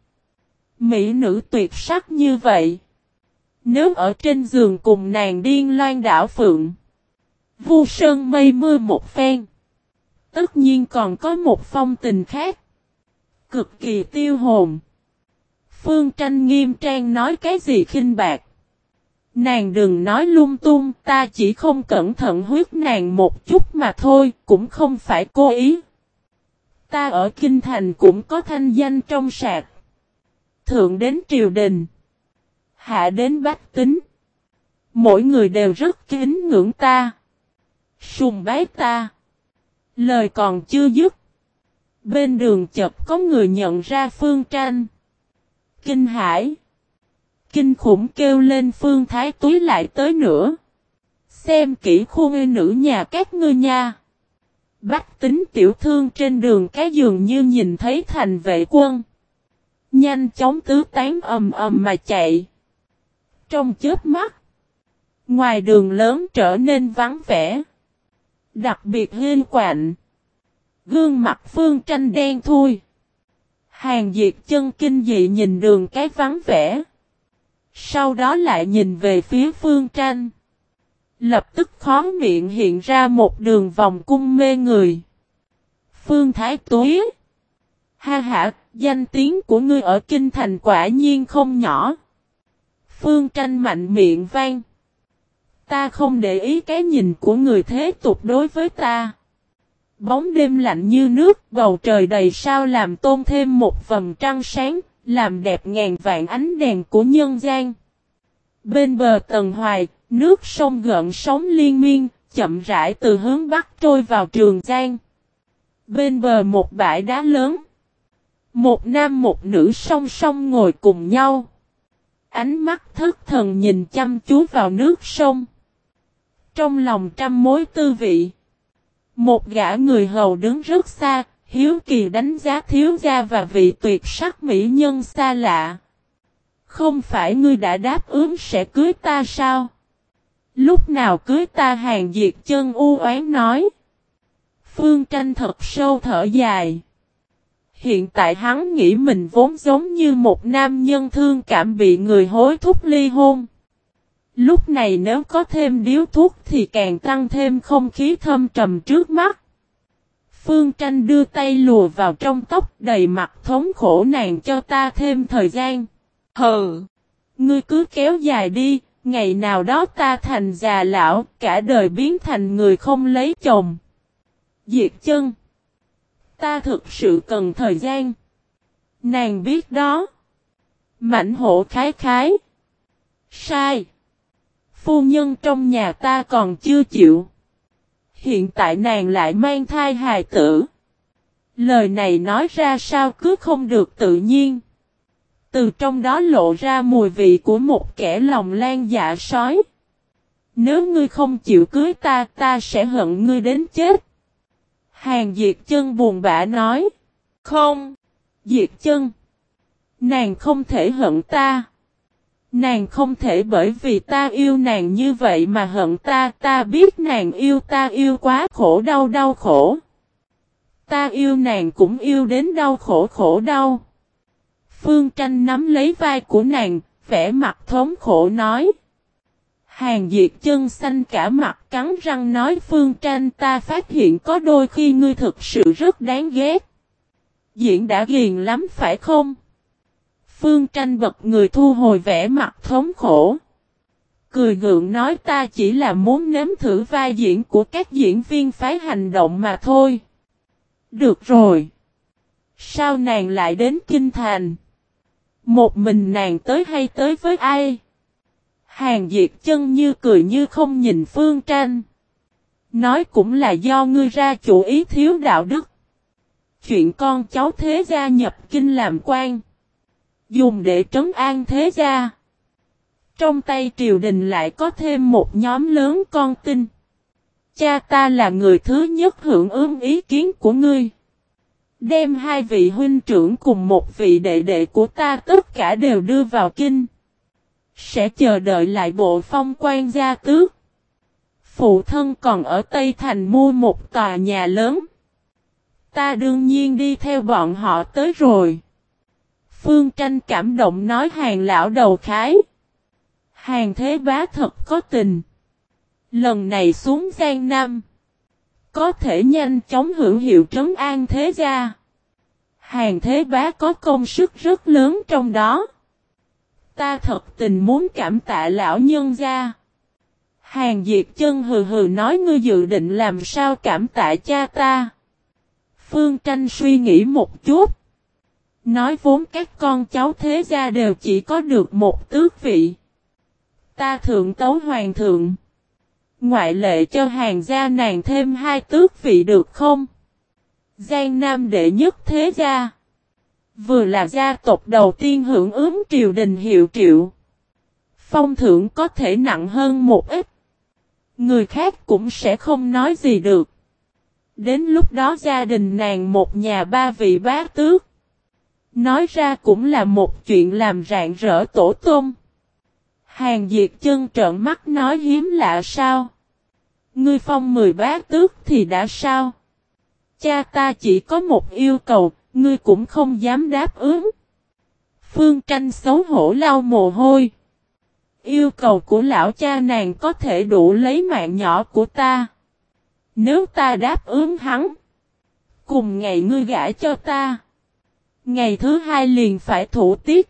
Mỹ nữ tuyệt sắc như vậy. Nếu ở trên giường cùng nàng điên loan đảo phượng. Vu sơn mây mưa một phen. Tất nhiên còn có một phong tình khác. Cực kỳ tiêu hồn. Phương Tranh nghiêm trang nói cái gì khinh bạc. Nàng đừng nói lung tung, ta chỉ không cẩn thận huyết nàng một chút mà thôi, cũng không phải cố ý. Ta ở Kinh Thành cũng có thanh danh trong sạc. Thượng đến triều đình. Hạ đến bách tính. Mỗi người đều rất kính ngưỡng ta. Sùng bái ta. Lời còn chưa dứt. Bên đường chợt có người nhận ra Phương Tranh. Kinh hãi. Kinh khủng kêu lên Phương Thái Túy lại tới nữa. Xem kỹ khuôn nữ nhà các ngươi nha. Bách tính tiểu thương trên đường cái dường như nhìn thấy thành vệ quân. Nhanh chóng tứ tán ầm ầm mà chạy. Trong chớp mắt, ngoài đường lớn trở nên vắng vẻ. Đặc biệt hiu quạnh. Gương mặt Phương Tranh đen thui. Hàn Diệt Chân kinh dị nhìn đường cái vắng vẻ. Sau đó lại nhìn về phía Phương Tranh. Lập tức khóe miệng hiện ra một đường vòng cung mê người. Phương Thái Tuế. Ha ha, danh tiếng của ngươi ở kinh thành quả nhiên không nhỏ. Phương Tranh mạnh miệng vang. Ta không để ý cái nhìn của người thế tục đối với ta. Bóng đêm lạnh như nước, bầu trời đầy sao làm tôn thêm một vầng trăng sáng, làm đẹp ngàn vạn ánh đèn của nhân gian. Bên bờ Tần Hoài, nước sông gợn sóng liên miên, chậm rãi từ hướng bắc trôi vào Trường Giang. Bên bờ một bãi đá lớn. Một nam một nữ song song ngồi cùng nhau. Ánh mắt thất thần nhìn chăm chú vào nước sông. Trong lòng trăm mối tư vị. Một gã người hầu đứng rất xa, hiếu kỳ đánh giá thiếu gia và vị tuyệt sắc mỹ nhân xa lạ. Không phải ngươi đã đáp ứng sẽ cưới ta sao? Lúc nào cưới ta? Hàn Diệt Chân u oán nói. Phương Tranh thật sâu thở dài. Hiện tại hắn nghĩ mình vốn giống như một nam nhân thương cảm bị người hối thúc ly hôn. Lúc này nếu có thêm điếu thuốc thì càng tăng thêm không khí thâm trầm trước mắt. Phương Tranh đưa tay lùa vào trong tóc đầy mặt thống khổ, nàng cho ta thêm thời gian. Hừ, ngươi cứ kéo dài đi, ngày nào đó ta thành già lão, cả đời biến thành người không lấy chồng. Diệt Chân, ta thực sự cần thời gian. Nàng biết đó. Mãnh hổ khái khái. Sai. Phu nhân trong nhà ta còn chưa chịu. Hiện tại nàng lại mang thai hài tử. Lời này nói ra sao cứ không được tự nhiên. Từ trong đó lộ ra mùi vị của một kẻ lòng lan dạ sói. Nếu ngươi không chịu cưới ta, ta sẽ hận ngươi đến chết. Hàn Diệt Chân buồn bã nói. Không, Diệt Chân. Nàng không thể hận ta. Nàng không thể bởi vì ta yêu nàng như vậy mà hận ta. Ta biết nàng yêu ta yêu quá khổ đau khổ. Ta yêu nàng cũng yêu đến đau khổ khổ đau. Phương Tranh nắm lấy vai của nàng, vẻ mặt thống khổ nói. Hàn Diệt Chân xanh cả mặt cắn răng nói, Phương Tranh, ta phát hiện có đôi khi ngươi thực sự rất đáng ghét. Diễn đã ghiền lắm phải không? Phương Tranh bật người thu hồi vẻ mặt thống khổ. Cười gượng nói, ta chỉ là muốn nếm thử vai diễn của các diễn viên phái hành động mà thôi. Được rồi. Sao nàng lại đến Kinh Thành? Một mình nàng tới hay tới với ai? Hàn Diệt Chân như cười như không nhìn Phương Tranh. Nói cũng là do ngươi ra chủ ý thiếu đạo đức. Chuyện con cháu thế gia nhập kinh làm quan. Dùng để trấn an thế gia. Trong tay triều đình lại có thêm một nhóm lớn con tin. Cha ta là người thứ nhất hưởng ứng ý kiến của ngươi. Đem hai vị huynh trưởng cùng một vị đệ đệ của ta tất cả đều đưa vào kinh. Sẽ chờ đợi lại bộ phong quan gia tước. Phụ thân còn ở Tây Thành mua một tòa nhà lớn. Ta đương nhiên đi theo bọn họ tới rồi. Phương Tranh cảm động nói, Hàn lão đầu khái. Hàn Thế Bá thật có tình. Lần này xuống Giang Nam. Có thể nhanh chóng hữu hiệu trấn an thế gia. Hàn Thế Bá có công sức rất lớn trong đó. Ta thật tình muốn cảm tạ lão nhân gia. Hàn Diệt Chân hừ hừ nói, ngươi dự định làm sao cảm tạ cha ta? Phương Tranh suy nghĩ một chút. Nói vốn các con cháu thế gia đều chỉ có được một tước vị. Ta thượng tấu hoàng thượng. Ngoại lệ cho Hàn gia nàng thêm 2 tước vị được không? Giang Nam đệ nhất thế gia. Vừa là gia tộc đầu tiên hưởng ứng triều đình hiệu triệu. Phong thưởng có thể nặng hơn một ít. Người khác cũng sẽ không nói gì được. Đến lúc đó gia đình nàng một nhà 3 vị bá tước. Nói ra cũng là một chuyện làm rạng rỡ tổ tông. Hàn Diệt Chân trợn mắt nói hiếm lạ sao? Ngươi phong 10 bá tước thì đã sao? Cha ta chỉ có một yêu cầu, ngươi cũng không dám đáp ứng. Phương Tranh xấu hổ lau mồ hôi. Yêu cầu của lão cha nàng có thể đủ lấy mạng nhỏ của ta. Nếu ta đáp ứng hắn, cùng ngày ngươi gả cho ta, ngày thứ hai liền phải thủ tiết.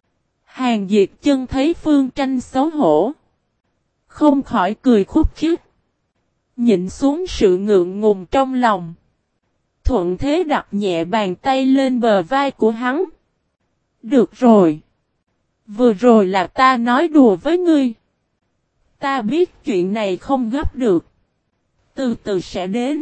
Hàn Diệt Chân thấy Phương Tranh xấu hổ, không khỏi cười khúc khích, nhịn xuống sự ngượng ngùng trong lòng, thuận thế đặt nhẹ bàn tay lên bờ vai của hắn. Được rồi, vừa rồi là ta nói đùa với ngươi. Ta biết chuyện này không gấp được, từ từ sẽ đến.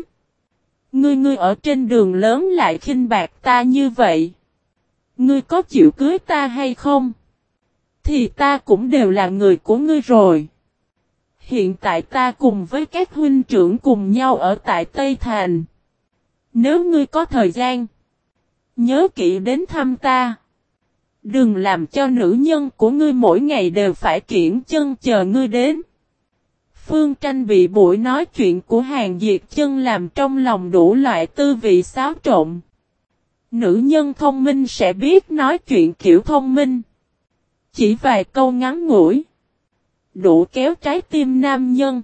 Ngươi ở trên đường lớn lại khinh bạc ta như vậy, ngươi có chịu cưới ta hay không? Thì ta cũng đều là người của ngươi rồi. Hiện tại ta cùng với các huynh trưởng cùng nhau ở tại Tây Thành. Nếu ngươi có thời gian, nhớ kỹ đến thăm ta. Đừng làm cho nữ nhân của ngươi mỗi ngày đều phải kiễng chân chờ ngươi đến. Phương Tranh bị buổi nói chuyện của Hàn Diệt Chân làm trong lòng đủ loại tư vị xáo trộn. Nữ nhân thông minh sẽ biết nói chuyện kiểu thông minh. Chỉ vài câu ngắn ngủi, đủ kéo trái tim nam nhân,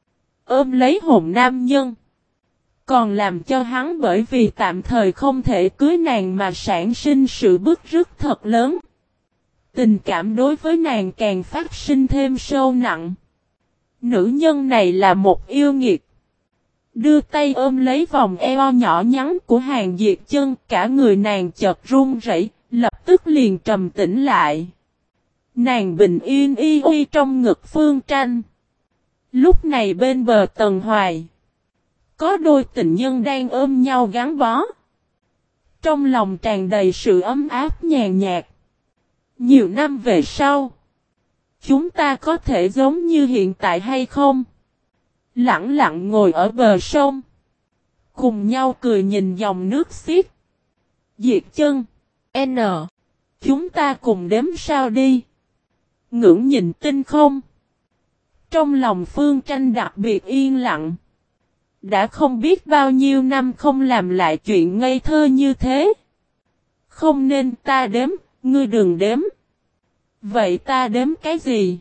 ôm lấy hồn nam nhân. Còn làm cho hắn bởi vì tạm thời không thể cưới nàng mà sản sinh sự bức rứt thật lớn. Tình cảm đối với nàng càng phát sinh thêm sâu nặng. Nữ nhân này là một yêu nghiệt. Đưa tay ôm lấy vòng eo nhỏ nhắn của Hàn Diệt Chân, cả người nàng chợt run rẩy, lập tức liền trầm tĩnh lại. Nàng bình yên y uy trong ngực Phương Tranh. Lúc này bên bờ Tần Hoài, có đôi tình nhân đang ôm nhau gắn bó. Trong lòng tràn đầy sự ấm áp nhàn nhạt. Nhiều năm về sau, chúng ta có thể giống như hiện tại hay không? Lặng lặng ngồi ở bờ sông, cùng nhau cười nhìn dòng nước xiết. Diệt Chân, N, chúng ta cùng đếm sao đi. Ngưỡng nhìn tinh không. Trong lòng Phương Tranh đặc biệt yên lặng. Đã không biết bao nhiêu năm không làm lại chuyện ngây thơ như thế. Không nên ta đếm, ngươi đừng đếm. Vậy ta đếm cái gì?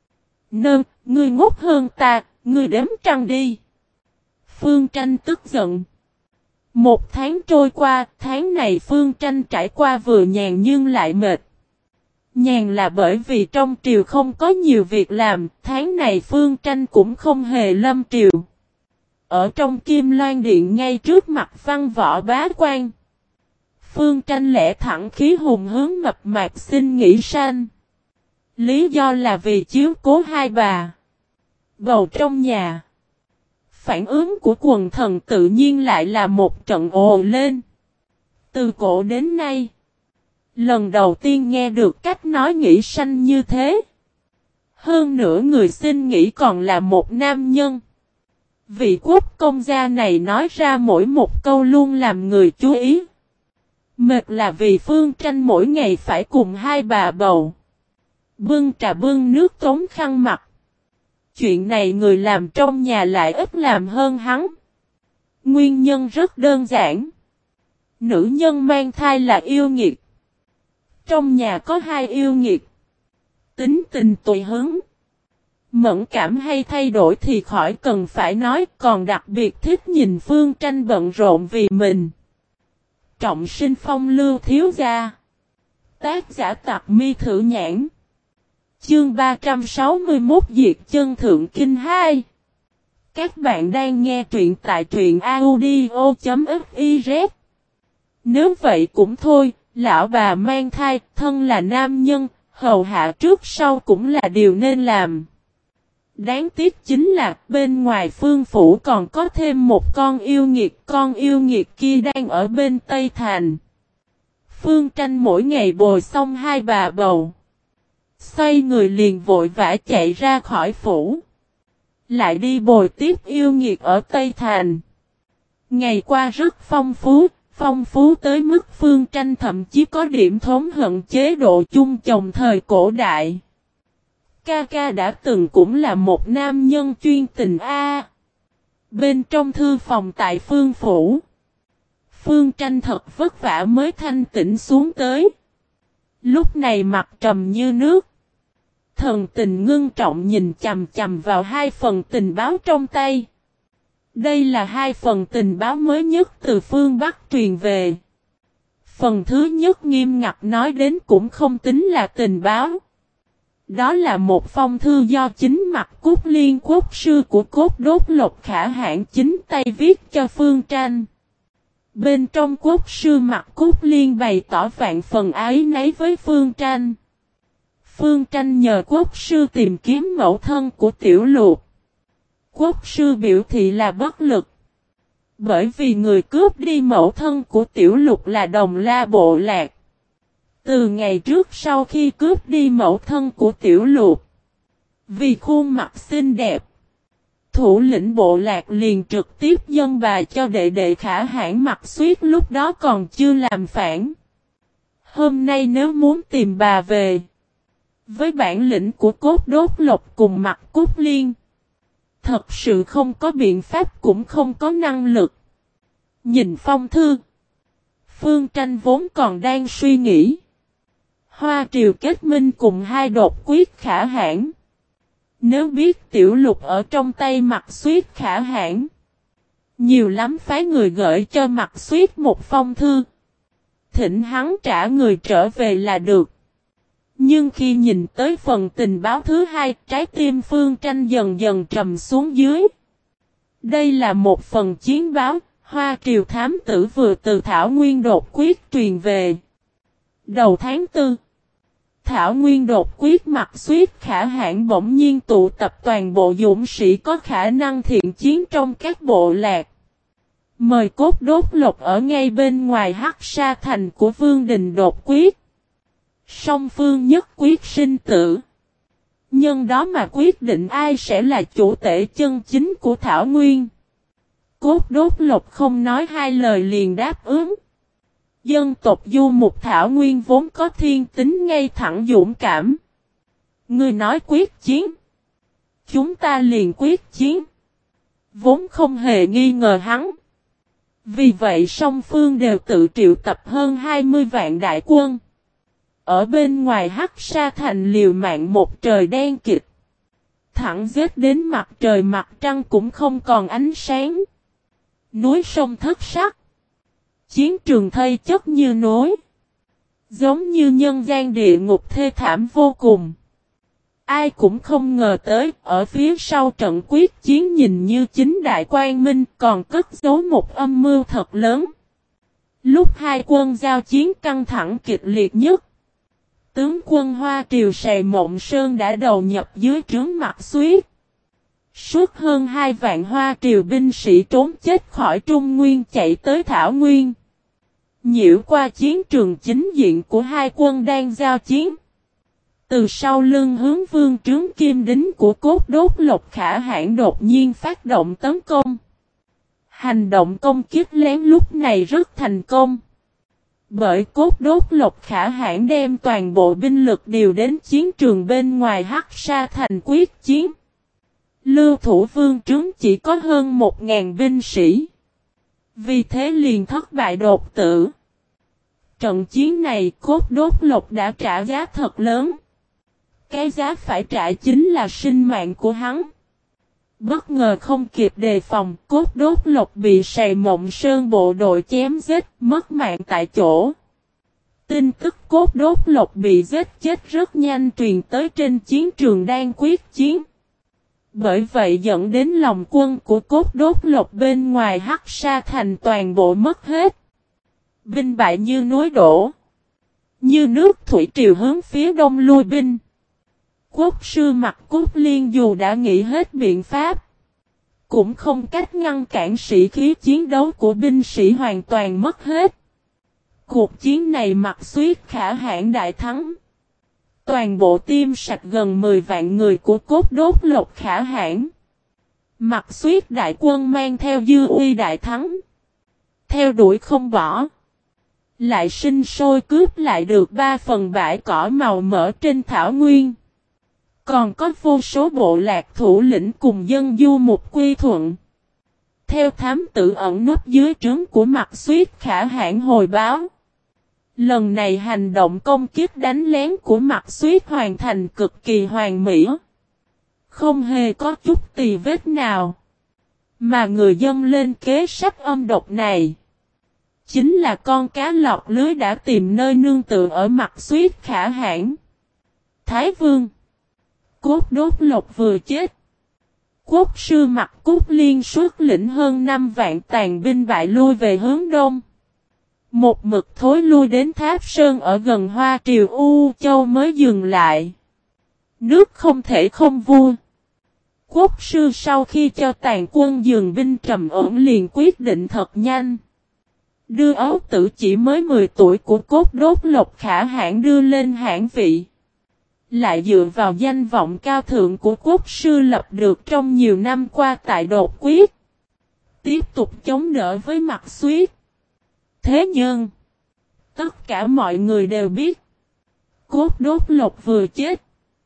Ngươi ngốc hơn ta, ngươi đếm trăng đi. Phương Tranh tức giận. Một tháng trôi qua, tháng này Phương Tranh trải qua vừa nhàn nhưng lại mệt. Nhàn là bởi vì trong triều không có nhiều việc làm, tháng này Phương Tranh cũng không hề lâm triều. Ở trong Kim Loan Điện ngay trước mặt Văn Võ Bá Quan, Phương Tranh lẽ thẳng khí hùng hướng mập mạp xin nghỉ sanh. Lý do là vì chiếu cố hai bà bầu trong nhà. Phản ứng của quần thần tự nhiên lại là một trận ồ lên. Từ cổ đến nay, lần đầu tiên nghe được cách nói nghỉ sanh như thế. Hơn nữa người xin nghỉ còn là một nam nhân. Vị quốc công gia này nói ra mỗi một câu luôn làm người chú ý. Mệt là vì Phương Tranh mỗi ngày phải cùng hai bà bầu bưng trà bưng nước tống khăn mặt. Chuyện này người làm trong nhà lại ít làm hơn hắn. Nguyên nhân rất đơn giản. Nữ nhân mang thai là yêu nghiệt. Trong nhà có hai yêu nghiệt. Tính tình tùy hứng, mẫn cảm hay thay đổi thì khỏi cần phải nói, còn đặc biệt thích nhìn Phương Tranh bận rộn vì mình. Trọng sinh phong lưu thiếu gia. Tác giả Tặc Mi Thử Nhãn. Chương 361 Diệt Chân Thượng Kinh 2. Các bạn đang nghe truyện tại truyện audio.fiz. Nếu vậy cũng thôi, lão bà mang thai, thân là nam nhân, hầu hạ trước sau cũng là điều nên làm. Đáng tiếc chính là bên ngoài Phương phủ còn có thêm một con yêu nghiệt kia đang ở bên Tây Thành. Phương Tranh mỗi ngày bồi xong hai bà bầu, xoay người liền vội vã chạy ra khỏi phủ, lại đi bồi tiếp yêu nghiệt ở Tây Thành. Ngày qua rất phong phú, Phong phú tới mức Phương Tranh thậm chí có điểm thống hận chế độ chung chồng thời cổ đại. Ca ca đã từng cũng là một nam nhân chuyên tình a. Bên trong thư phòng tại Phương Phủ, Phương Tranh thật vất vả mới thanh tĩnh xuống tới. Lúc này mặt trầm như nước. Thần tình ngưng trọng nhìn chằm chằm vào hai phần tình báo trong tay. Đây là hai phần tình báo mới nhất từ phương Bắc truyền về. Phần thứ nhất nghiêm ngặt nói đến cũng không tính là tình báo. Đó là một phong thư do chính Mạc Cúc Liên quốc sư của Cốt Đốt Lộc Khả Hãn chính tay viết cho Phương Tranh. Bên trong quốc sư Mạc Cúc Liên bày tỏ vạn phần ái náy với Phương Tranh. Phương Tranh nhờ quốc sư tìm kiếm mẫu thân của Tiểu Lục. Quốc sư biểu thị là bất lực. Bởi vì người cướp đi mẫu thân của Tiểu Lục là Đồng La Bộ Lạc. Từ ngày trước sau khi cướp đi mẫu thân của Tiểu Lục, vì khuôn mặt xinh đẹp, thủ lĩnh bộ lạc liền trực tiếp dâng bà cho đệ đệ Khả Hãn Mặc Xuyết lúc đó còn chưa làm phản. Hôm nay nếu muốn tìm bà về, với bản lĩnh của Cốt Đốt Lộc cùng Mạc Cúc Liên, thật sự không có biện pháp cũng không có năng lực. Nhìn phong thư, Phương Tranh vốn còn đang suy nghĩ. Hoa Triều kết minh cùng hai đột quyết Khả Hãn. Nếu biết Tiểu Lục ở trong tay Mặc Xuyết Khả Hãn, nhiều lắm phái người gửi cho Mặc Xuyết một phong thư, thỉnh hắn trả người trở về là được. Nhưng khi nhìn tới phần tình báo thứ hai, trái tim Phương Tranh dần dần trầm xuống dưới. Đây là một phần chiến báo, Hoa Triều thám tử vừa từ Thảo Nguyên đột quyết truyền về. Đầu tháng 4, Thảo Nguyên đột quyết Mặc Xuyết Khả Hãn bỗng nhiên tụ tập toàn bộ dũng sĩ có khả năng thiện chiến trong các bộ lạc. Mời Cốt Đốt Lộc ở ngay bên ngoài Hắc Sa thành của Vương Đình đột quyết. Song phương nhất quyết sinh tử. Nhân đó mà quyết định ai sẽ là chủ tể chân chính của Thảo Nguyên. Cốt Đốt Lộc không nói hai lời liền đáp ứng. Dân tộc Du Mục Thảo Nguyên vốn có thiên tính ngay thẳng dũng cảm. Người nói quyết chiến, chúng ta liền quyết chiến. Vốn không hề nghi ngờ hắn. Vì vậy song phương đều tự triệu tập hơn 20 vạn đại quân. Ở bên ngoài Hắc Sa thành liều mạng một trời đen kịt. Thẳng giết đến mặt trời mặt trăng cũng không còn ánh sáng. Núi sông thất sắc. Chiến trường thây chất như núi. Giống như nhân gian địa ngục thê thảm vô cùng. Ai cũng không ngờ tới, ở phía sau trận quyết chiến nhìn như chính đại quang minh còn cất giấu một âm mưu thật lớn. Lúc hai quân giao chiến căng thẳng kịch liệt nhất, tướng quân Hoa Triều Sài Mộng Sơn đã đầu nhập dưới trướng Mặc Xuyết. Suốt hơn 2 vạn Hoa Triều binh sĩ trốn chết khỏi Trung Nguyên chạy tới Thảo Nguyên. Nhiễu qua chiến trường chính diện của hai quân đang giao chiến. Từ sau lưng hướng vương trướng Kim Đính của Cốt Đốt Lộc Khả Hãn đột nhiên phát động tấn công. Hành động công kích lén lúc này rất thành công. Bởi Cốt Đốt Lộc Khả Hãn đem toàn bộ binh lực điều đến chiến trường bên ngoài Hắc Sa thành quyết chiến. Lưu thủ vương trướng chỉ có hơn 1.000 binh sĩ. Vì thế liền thất bại đột tử. Trận chiến này Cốt Đốt Lộc đã trả giá thật lớn. Cái giá phải trả chính là sinh mạng của hắn. Bất ngờ không kịp đề phòng, Cốt Đốt Lộc bị Sài Mộng Sơn bộ đội chém giết, mất mạng tại chỗ. Tin tức Cốt Đốt Lộc bị giết chết rất nhanh truyền tới trên chiến trường đang quyết chiến. Bởi vậy dẫn đến lòng quân của Cốt Đốt Lộc bên ngoài Hắc Sa thành toàn bộ mất hết. Binh bại như núi đổ. Như nước thủy triều hướng phía đông lui binh. Quốc sư Mạc Cúc Liên dù đã nghĩ hết biện pháp, cũng không cách ngăn cản sĩ khí chiến đấu của binh sĩ hoàn toàn mất hết. Cuộc chiến này Mặc Xuyết Khả Hãn đại thắng. Toàn bộ tiêm sạch gần 10 vạn người của Cốt Đốt Lộc Khả Hãn. Mặc Xuyết đại quân mang theo dư uy đại thắng. theo đuổi không bỏ. Lại sinh sôi cướp lại được 3 phần bãi cỏ màu mỡ trên thảo nguyên. Còn có vô số bộ lạc thủ lĩnh cùng dân du mục quy thuận. Theo thám tử ẩn núp dưới trướng của Mạc Xuyết Khả Hãn hồi báo. Lần này hành động công kích đánh lén của Mạc Xuyết hoàn thành cực kỳ hoàn mỹ. Không hề có chút tì vết nào. Mà người dân lên kế sách âm độc này. Chính là con cá lọt lưới đã tìm nơi nương tựa ở Mạc Xuyết Khả Hãn. Thái Vương. Cốt Đốt Lộc vừa chết. Quốc sư Mạc Cúc Liên xuất lĩnh hơn 5 vạn tàn binh bại lui về hướng đông. Một mực thối lui đến Tháp Sơn ở gần Hoa Triều U Châu mới dừng lại. Nước không thể không vua. Quốc sư sau khi cho tàn quân dừng binh trầm ổn liền quyết định thật nhanh. Đưa ấu tử chỉ mới 10 tuổi của Cốt Đốt Lộc Khả Hãn đưa lên hãn vị. Lại dựa vào danh vọng cao thượng của quốc sư lập được trong nhiều năm qua tại Đột Quyết. Tiếp tục chống đỡ với Mạc Xuyết. Thế nhưng, tất cả mọi người đều biết, Cốt Đốt Lộc vừa chết.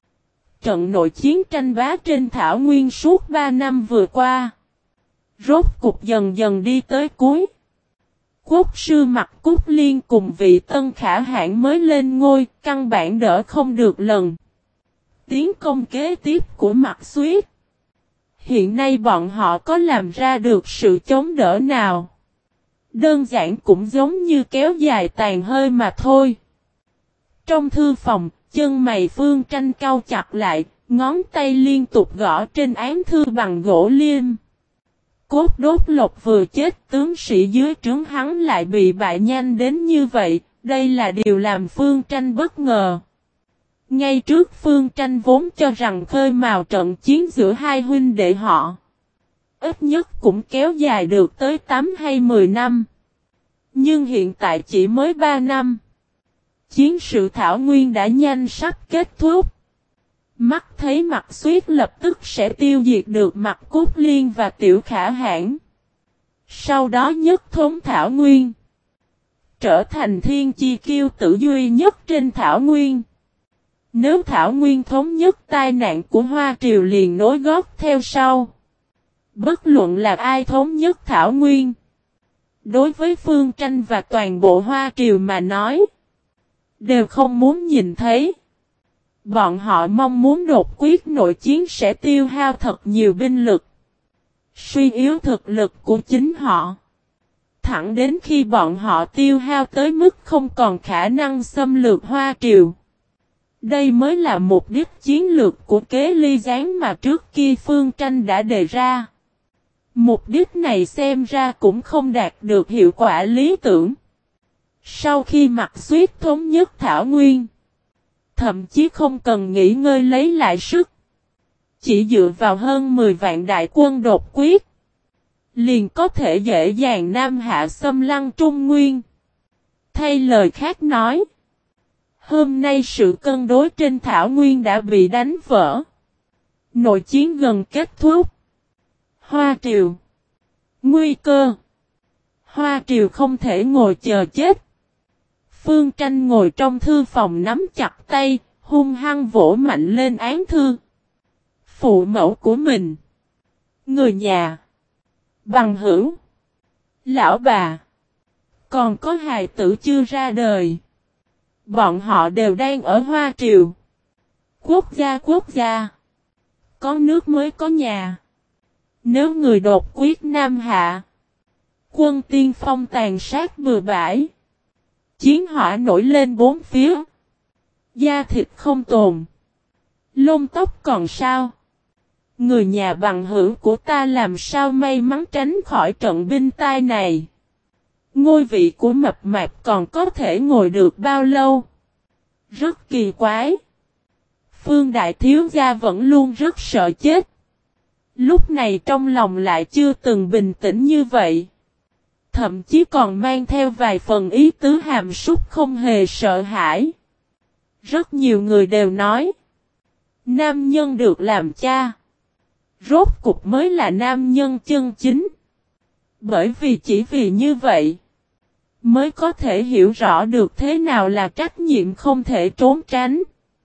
Trận nội chiến tranh bá trên thảo nguyên suốt 3 năm vừa qua. Rốt cục dần dần đi tới cuối. Quốc sư Mạc Cúc Liên cùng vị Tân Khả Hãn mới lên ngôi, căn bản đỡ không được lần tiến công kế tiếp của Mạc Xuyết. Hiện nay bọn họ có làm ra được sự chống đỡ nào? Đơn giản cũng giống như kéo dài tàn hơi mà thôi. Trong thư phòng, chân mày Phương Tranh cau chặt lại, ngón tay liên tục gõ trên án thư bằng gỗ liêm. Cốt Đốt Lộc vừa chết, tướng sĩ dưới trướng hắn lại bị bại nhanh đến như vậy, đây là điều làm Phương Tranh bất ngờ. Ngay trước Phương Tranh vốn cho rằng khơi mào trận chiến giữa hai huynh đệ họ. Ít nhất cũng kéo dài được tới 8 hay 10 năm. Nhưng hiện tại chỉ mới 3 năm. Chiến sự Thảo Nguyên đã nhanh sắp kết thúc. Mắt thấy Mạc Xuyết lập tức sẽ tiêu diệt được Mạc Cúc Liên và Tiểu Khả Hãn. Sau đó nhất thống Thảo Nguyên. Trở thành thiên chi kiêu tử duy nhất trên Thảo Nguyên. Nếu Thảo Nguyên thống nhất, tai nạn của Hoa Triều liền nối gót theo sau. Bất luận là ai thống nhất Thảo Nguyên. Đối với Phương Tranh và toàn bộ Hoa Triều mà nói, đều không muốn nhìn thấy. Bọn họ mong muốn Đột Quyết nội chiến sẽ tiêu hao thật nhiều binh lực. Suy yếu thực lực của chính họ. Thẳng đến khi bọn họ tiêu hao tới mức không còn khả năng xâm lược Hoa Triều. Đây mới là mục đích chiến lược của kế ly gián mà trước kia Phương Tranh đã đề ra. Mục đích này xem ra cũng không đạt được hiệu quả lý tưởng. Sau khi Mạc Xuyết thống nhất Thảo Nguyên, thậm chí không cần nghỉ ngơi lấy lại sức. Chỉ dựa vào hơn 10 vạn đại quân Đột Quyết, liền có thể dễ dàng nam hạ xâm lăng Trung Nguyên. Thay lời khác nói, hôm nay sự cân đối trên Thảo Nguyên đã bị đánh vỡ. Nội chiến gần kết thúc. Hoa Triều. Nguy cơ. Hoa Triều không thể ngồi chờ chết. Phương Tranh ngồi trong thư phòng nắm chặt tay, hung hăng vỗ mạnh lên án thư. Phụ mẫu của mình. Người nhà. Bằng hữu. Lão bà. Còn có hài tử chưa ra đời. Bọn họ đều đang ở Hoa Triều. Quốc gia. Có nước mới có nhà. Nếu người Đột Quyết Nam hạ. Quân tiên phong tàn sát bừa bãi. Chiến hỏa nổi lên bốn phía. Da thịt không tồn. Lông tóc còn sao. Người nhà bằng hữu của ta làm sao may mắn tránh khỏi trận binh tai này. Ngôi vị của mập mạp còn có thể ngồi được bao lâu. Rất kỳ quái. Phương Đại Thiếu Gia vẫn luôn rất sợ chết. Lúc này trong lòng lại chưa từng bình tĩnh như vậy. Thậm chí còn mang theo vài phần ý tứ hàm súc không hề sợ hãi. Rất nhiều người đều nói. Nam nhân được làm cha. Rốt cục mới là nam nhân chân chính. Bởi vì chỉ vì như vậy, mới có thể hiểu rõ được thế nào là trách nhiệm không thể trốn tránh.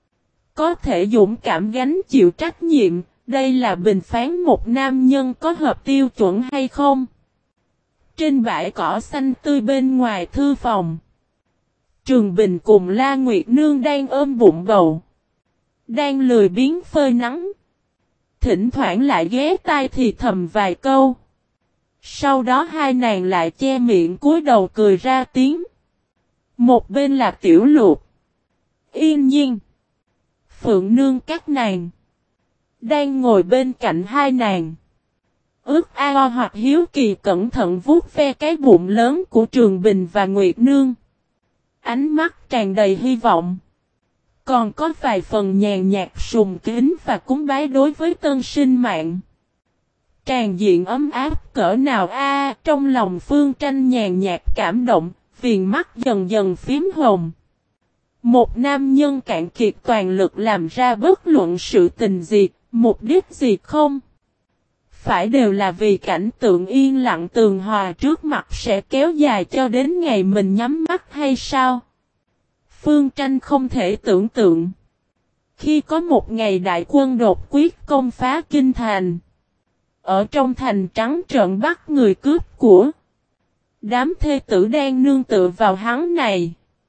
Có thể dũng cảm gánh chịu trách nhiệm, đây là bình phán một nam nhân có hợp tiêu chuẩn hay không. Trên bãi cỏ xanh tươi bên ngoài thư phòng, Trường Bình cùng La Nguyệt Nương đang ôm bụng bầu, đang lười biếng phơi nắng. Thỉnh thoảng lại ghé tai thì thầm vài câu. Sau đó hai nàng lại che miệng cúi đầu cười ra tiếng. Một bên là Tiểu Lục, Yên Nhiên, Phượng Nương các nàng đang ngồi bên cạnh hai nàng. Ước ao hoặc hiếu kỳ cẩn thận vuốt ve cái bụng lớn của Trường Bình và Nguyệt Nương. Ánh mắt tràn đầy hy vọng. Còn có vài phần nhàn nhạt sùng kính và cúng bái đối với tân sinh mạng. Tràn diện ấm áp cỡ nào a, trong lòng Phương Tranh nhàn nhạt cảm động, viền mắt dần dần phím hồng. Một nam nhân cạn kiệt toàn lực làm ra bất luận sự tình gì, mục đích gì không? Phải đều là vì cảnh tượng yên lặng tường hòa trước mặt sẽ kéo dài cho đến ngày mình nhắm mắt hay sao? Phương Tranh không thể tưởng tượng. Khi có một ngày đại quân đột quyết công phá kinh thành, ở trong thành trắng trợn bắt người cướp của, đám thê tử đang nương tựa vào hắn này,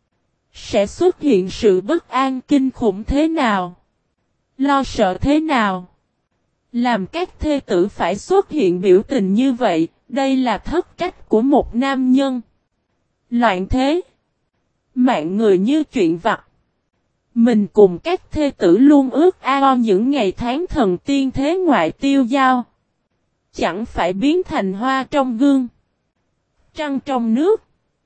sẽ xuất hiện sự bất an kinh khủng thế nào? Lo sợ thế nào? Làm các thê tử phải xuất hiện biểu tình như vậy, đây là thất trách của một nam nhân. Loạn thế, mạng người như chuyện vặt. Mình cùng các thê tử luôn ước ao những ngày tháng thần tiên thế ngoại tiêu giao. Chẳng phải biến thành hoa trong gương, trăng trong nước.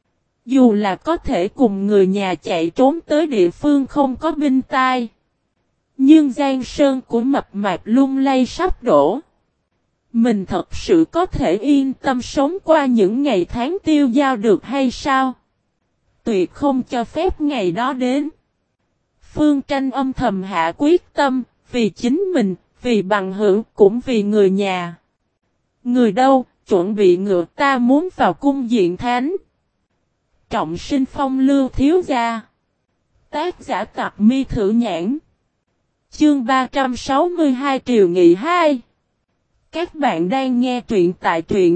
Dù là có thể cùng người nhà chạy trốn tới địa phương không có binh tai, nhưng giang sơn của mập mạp lung lay sắp đổ. Mình thật sự có thể yên tâm sống qua những ngày tháng tiêu dao được hay sao? Tuyệt không cho phép ngày đó đến. Phương Tranh âm thầm hạ quyết tâm, vì chính mình, vì bằng hữu, cũng vì người nhà. Người đâu, chuẩn bị ngựa, ta muốn vào cung diện thánh. Trọng sinh phong lưu thiếu gia. Tác giả Tặc Mi Thử Nhãn. Chương 362 Triều Nghị 2. Các bạn đang nghe truyện tại truyện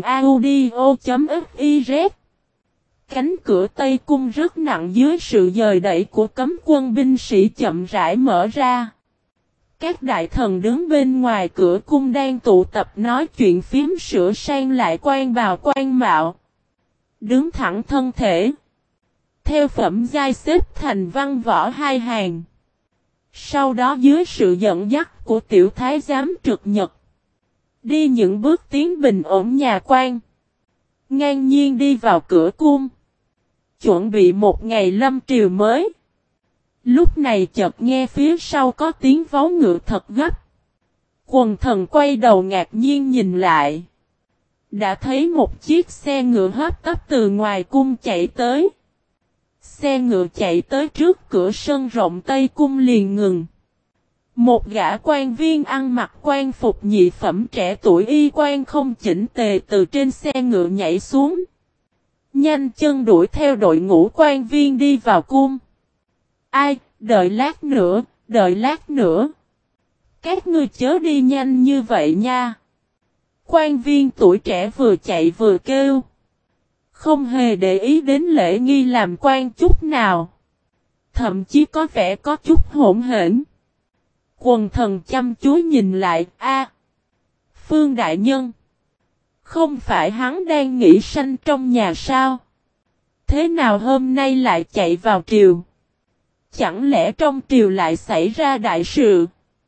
audio.fiz. Cánh cửa Tây Cung rất nặng dưới sự dời đẩy của cấm quân binh sĩ chậm rãi mở ra. Các đại thần đứng bên ngoài cửa cung đang tụ tập nói chuyện phím sửa sang lại quan bào quan mạo. Đứng thẳng thân thể. Theo phẩm giai xếp thành văn võ hai hàng. Sau đó dưới sự dẫn dắt của tiểu thái giám Trực Nhật, đi những bước tiến bình ổn nhà quan. Ngang nhiên đi vào cửa cung. Chuẩn bị một ngày lâm triều mới. Lúc này chợt nghe phía sau có tiếng vó ngựa thật gấp. Quần thần quay đầu ngạc nhiên nhìn lại. Đã thấy một chiếc xe ngựa hấp tấp từ ngoài cung chạy tới. Xe ngựa chạy tới trước cửa sân rộng Tây Cung liền ngừng. Một gã quan viên ăn mặc quan phục nhị phẩm trẻ tuổi y quan không chỉnh tề từ trên xe ngựa nhảy xuống. Nhanh chân đuổi theo đội ngũ quan viên đi vào cung. Ai, đợi lát nữa, đợi lát nữa. Các ngươi chớ đi nhanh như vậy nha. Quan viên tuổi trẻ vừa chạy vừa kêu. Không hề để ý đến lễ nghi làm quan chút nào. Thậm chí có vẻ có chút hỗn hển. Quần thần chăm chú nhìn lại, Phương đại nhân. Không phải hắn đang nghỉ sanh trong nhà sao? Thế nào hôm nay lại chạy vào triều? Chẳng lẽ trong triều lại xảy ra đại sự?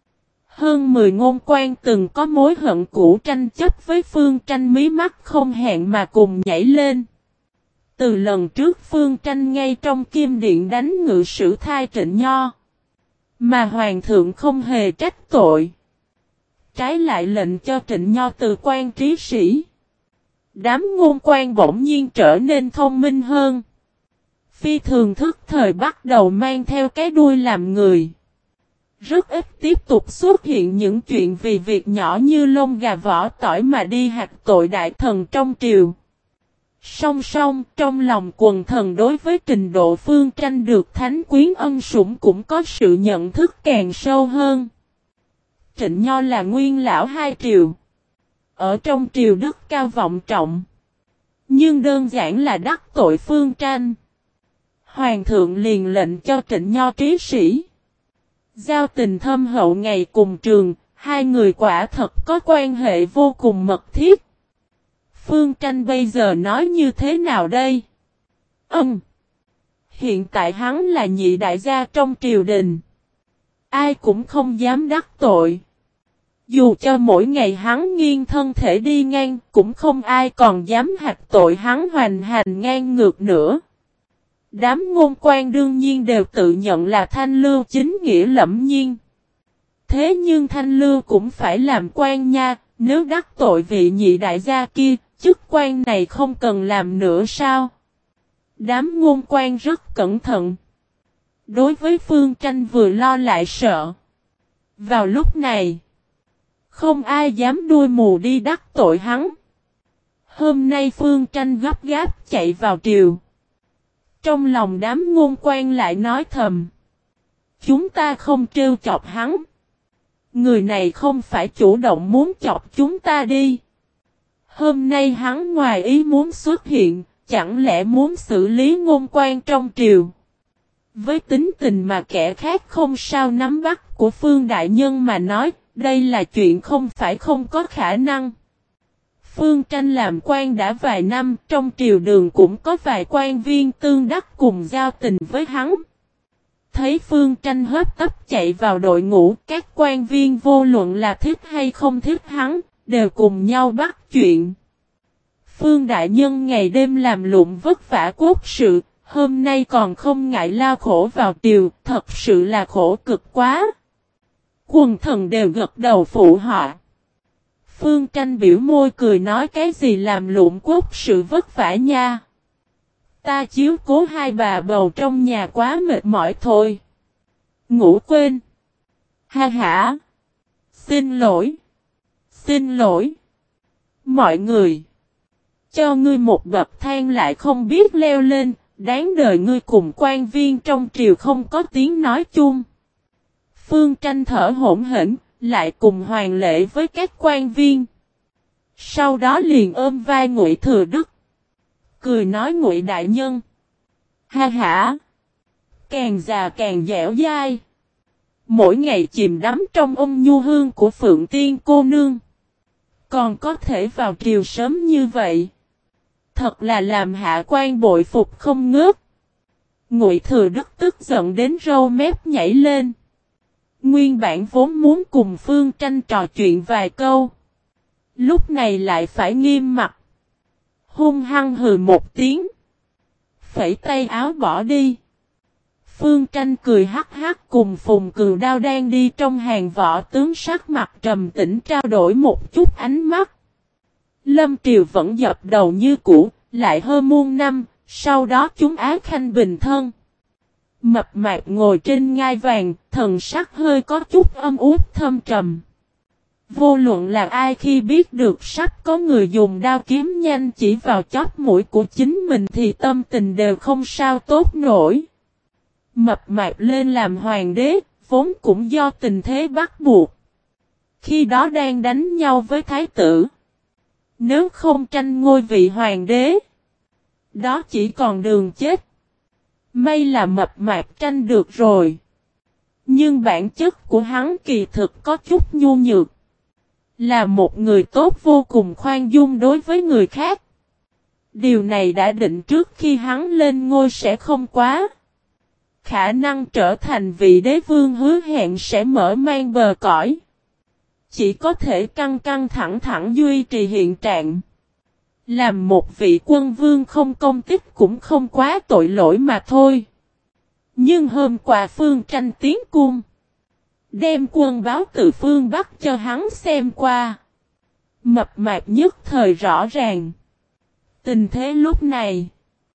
Hơn 10 ngôn quan từng có mối hận cũ tranh chấp với Phương Tranh mí mắt không hẹn mà cùng nhảy lên. Từ lần trước Phương Tranh ngay trong kim điện đánh ngự sử thai Trịnh Nho. Mà Hoàng thượng không hề trách tội. Trái lại lệnh cho Trịnh Nho từ quan trí sĩ. Đám ngôn quan bỗng nhiên trở nên thông minh hơn. Phi thường thức thời bắt đầu mang theo cái đuôi làm người. Rất ít tiếp tục xuất hiện những chuyện vì việc nhỏ như lông gà vỏ tỏi mà đi hạt tội đại thần trong triều. Song song, trong lòng quần thần đối với trình độ Phương Tranh được Thánh Quyến ân sủng cũng có sự nhận thức càng sâu hơn. Trịnh Nho là nguyên lão hai triều. Ở trong triều đức cao vọng trọng. Nhưng đơn giản là đắc tội Phương Tranh. Hoàng thượng liền lệnh cho Trịnh Nho trí sĩ. Giao tình thâm hậu ngày cùng trường, hai người quả thật có quan hệ vô cùng mật thiết. Phương Tranh bây giờ nói như thế nào đây? Hiện tại hắn là nhị đại gia trong triều đình. Ai cũng không dám đắc tội. Dù cho mỗi ngày hắn nghiêng thân thể đi ngang, cũng không ai còn dám hạch tội hắn hoành hành ngang ngược nữa. Đám ngôn quan đương nhiên đều tự nhận là Thanh Lưu chính nghĩa lẫm nhiên. Thế nhưng Thanh Lưu cũng phải làm quan nha, nếu đắc tội vị nhị đại gia kia, chức quan này không cần làm nữa sao? Đám ngôn quan rất cẩn thận. Đối với Phương Tranh vừa lo lại sợ. Vào lúc này, không ai dám đuôi mù đi đắc tội hắn. Hôm nay Phương Tranh gấp gáp chạy vào triều. Trong lòng đám ngôn quan lại nói thầm. Chúng ta không trêu chọc hắn. Người này không phải chủ động muốn chọc chúng ta đi. Hôm nay hắn ngoài ý muốn xuất hiện, chẳng lẽ muốn xử lý ngôn quan trong triều. Với tính tình mà kẻ khác không sao nắm bắt của Phương Đại Nhân mà nói, đây là chuyện không phải không có khả năng. Phương Tranh làm quan đã vài năm, trong triều đường cũng có vài quan viên tương đắc cùng giao tình với hắn. Thấy Phương Tranh hớp tấp chạy vào đội ngũ, các quan viên vô luận là thích hay không thích hắn, đều cùng nhau bắt chuyện. Phương Đại Nhân ngày đêm làm lụng vất vả quốc sự, hôm nay còn không ngại lao khổ vào triều, thật sự là khổ cực quá. Quần thần đều gật đầu phụ họ. Phương Tranh biểu môi cười nói cái gì làm lụng quốc sự vất vả nha. Ta chiếu cố hai bà bầu trong nhà quá mệt mỏi thôi. Ngủ quên. Ha hả. Xin lỗi. Xin lỗi. Mọi người. Cho ngươi một bậc thang lại không biết leo lên, đáng đời ngươi cùng quan viên trong triều không có tiếng nói chung. Phương Tranh thở hổn hển, lại cùng hoàng lễ với các quan viên. Sau đó liền ôm vai Ngụy Thừa Đức. Cười nói Ngụy Đại Nhân. Ha hả. Càng già càng dẻo dai. Mỗi ngày chìm đắm trong ôm nhu hương của Phượng Tiên cô nương. Còn có thể vào triều sớm như vậy. Thật là làm hạ quan bội phục không ngớt. Ngụy Thừa Đức tức giận đến râu mép nhảy lên. Nguyên bản vốn muốn cùng Phương Tranh trò chuyện vài câu. Lúc này lại phải nghiêm mặt. Hung hăng hừ một tiếng. Phẩy tay áo bỏ đi. Phương Tranh cười hắc hắc cùng Phùng Cừu Đao đang đi trong hàng võ tướng sắc mặt trầm tĩnh trao đổi một chút ánh mắt. Lâm Triều vẫn dập đầu như cũ, lại hơn muôn năm, sau đó chúng Á Khanh bình thân. Mập mạp ngồi trên ngai vàng, thần sắc hơi có chút âm uất thâm trầm. Vô luận là ai khi biết được sắp có người dùng đao kiếm nhanh chỉ vào chóp mũi của chính mình thì tâm tình đều không sao tốt nổi. Mập mạp lên làm hoàng đế, vốn cũng do tình thế bắt buộc. Khi đó đang đánh nhau với thái tử. Nếu không tranh ngôi vị hoàng đế, đó chỉ còn đường chết. May là mập mạp tranh được rồi. Nhưng bản chất của hắn kỳ thực có chút nhu nhược. Là một người tốt vô cùng khoan dung đối với người khác. Điều này đã định trước khi hắn lên ngôi sẽ không quá. Khả năng trở thành vị đế vương hứa hẹn sẽ mở mang bờ cõi. Chỉ có thể căng căng thẳng thẳng duy trì hiện trạng. Làm một vị quân vương không công tích cũng không quá tội lỗi mà thôi. Nhưng hôm qua Phương Tranh tiến cung. Đem quân báo từ phương Bắc cho hắn xem qua. Mập mạp nhất thời rõ ràng. Tình thế lúc này.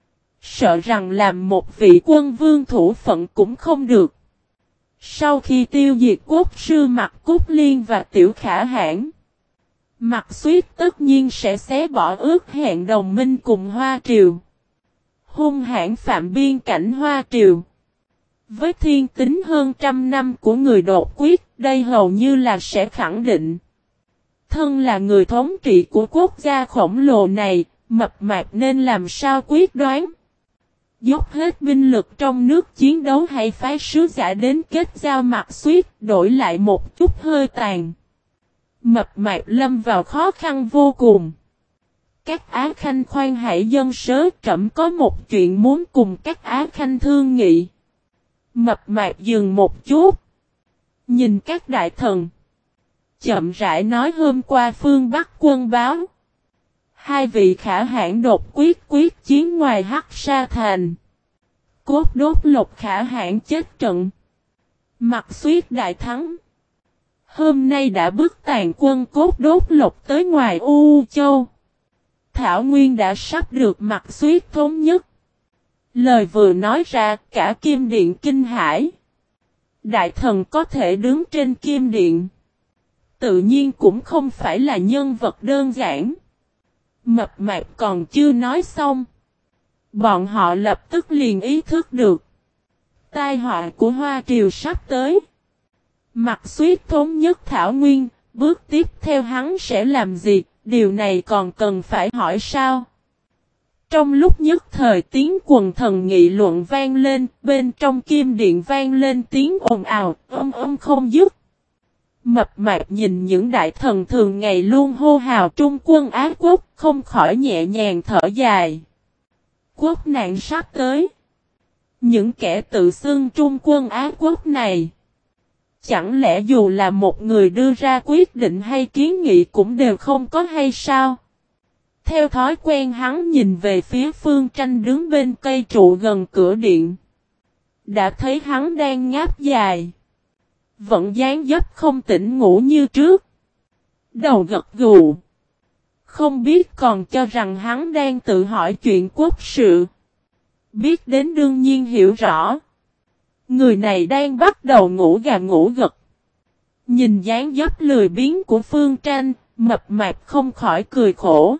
Sợ rằng làm một vị quân vương thủ phận cũng không được. Sau khi tiêu diệt quốc sư Mạc Cúc Liên và Tiểu Khả Hãn. Mạc Xuyết tất nhiên sẽ xé bỏ ước hẹn đồng minh cùng Hoa Triều. Hung hãn phạm biên cảnh Hoa Triều. Với thiên tính hơn trăm năm của người đột quyết, đây hầu như là sẽ khẳng định. Thân là người thống trị của quốc gia khổng lồ này, Mập Mạp nên làm sao quyết đoán. Dốc hết binh lực trong nước chiến đấu hay phái sứ giả đến kết giao Mạc Xuyết, đổi lại một chút hơi tàn. Mập Mạp lâm vào khó khăn vô cùng. Các Á Khanh khoan hãy dân sớ, trẫm có một chuyện muốn cùng các Á Khanh thương nghị. Mập Mạp dừng một chút. Nhìn các đại thần. Chậm rãi nói hôm qua phương Bắc quân báo. Hai vị khả hãn đột quyết chiến ngoài Hắc Sa Thành. Cốt Đốt Lộc khả hãn chết trận. Mạc Xuyết đại thắng. Hôm nay đã bức tàn quân Cốt Đốt Lộc tới ngoài U Châu. Thảo Nguyên đã sắp được Mạc Xuyết thống nhất. Lời vừa nói ra cả Kim Điện kinh hãi. Đại thần có thể đứng trên Kim Điện. Tự nhiên cũng không phải là nhân vật đơn giản. Mập Mạp còn chưa nói xong. Bọn họ lập tức liền ý thức được. Tai họa của Hoa Triều sắp tới. Mạc Xuyết thống nhất Thảo Nguyên, bước tiếp theo hắn sẽ làm gì, điều này còn cần phải hỏi sao? Trong lúc nhất thời tiếng quần thần nghị luận vang lên, bên trong Kim Điện vang lên tiếng ồn ào, không dứt. Mập Mạp nhìn những đại thần thường ngày luôn hô hào Trung quân Á Quốc, không khỏi nhẹ nhàng thở dài. Quốc nạn sắp tới. Những kẻ tự xưng Trung quân Á Quốc này, chẳng lẽ dù là một người đưa ra quyết định hay kiến nghị cũng đều không có hay sao? Theo thói quen hắn nhìn về phía Phương Tranh đứng bên cây trụ gần cửa điện. Đã thấy hắn đang ngáp dài. Vẫn dáng dấp không tỉnh ngủ như trước. Đầu gật gù. Không biết còn cho rằng hắn đang tự hỏi chuyện quốc sự. Biết đến đương nhiên hiểu rõ. Người này đang bắt đầu ngủ gà ngủ gật. Nhìn dáng dấp lười biếng của Phương Tranh, Mập Mạp không khỏi cười khổ.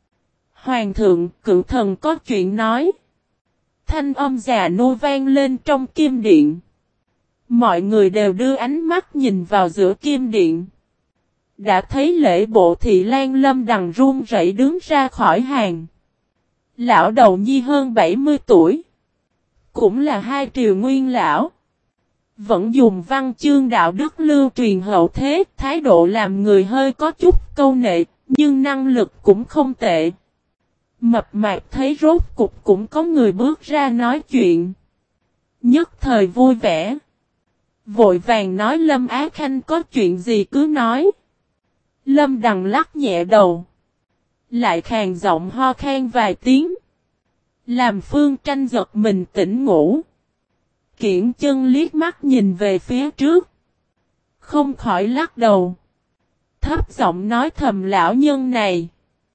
Hoàng thượng, cựu thần có chuyện nói. Thanh âm già nua vang lên trong Kim Điện. Mọi người đều đưa ánh mắt nhìn vào giữa Kim Điện. Đã thấy lễ bộ thị Lan Lâm Đằng run rẩy đứng ra khỏi hàng. Lão đầu nhi hơn 70 tuổi. Cũng là hai triều nguyên lão. Vẫn dùng văn chương đạo đức lưu truyền hậu thế, thái độ làm người hơi có chút câu nệ, nhưng năng lực cũng không tệ. Mập Mạp thấy rốt cục cũng có người bước ra nói chuyện. Nhất thời vui vẻ. Vội vàng nói Lâm Á Khanh có chuyện gì cứ nói. Lâm Đằng lắc nhẹ đầu. Lại khàn giọng ho khan vài tiếng. Làm Phương Tranh giật mình tỉnh ngủ. Kiển chân liếc mắt nhìn về phía trước. Không khỏi lắc đầu. Thấp giọng nói thầm lão nhân này.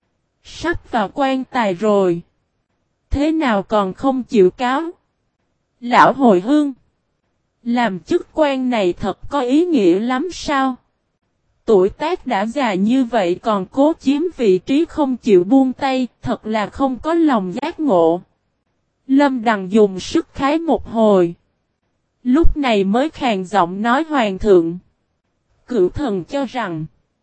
Sắp vào quan tài rồi. Thế nào còn không chịu cáo? Lão hồi hương. Làm chức quan này thật có ý nghĩa lắm sao? Tuổi tác đã già như vậy còn cố chiếm vị trí không chịu buông tay, thật là không có lòng giác ngộ. Lâm Đằng dùng sức khái một hồi. Lúc này mới khàn giọng nói hoàng thượng. Cựu thần cho rằng,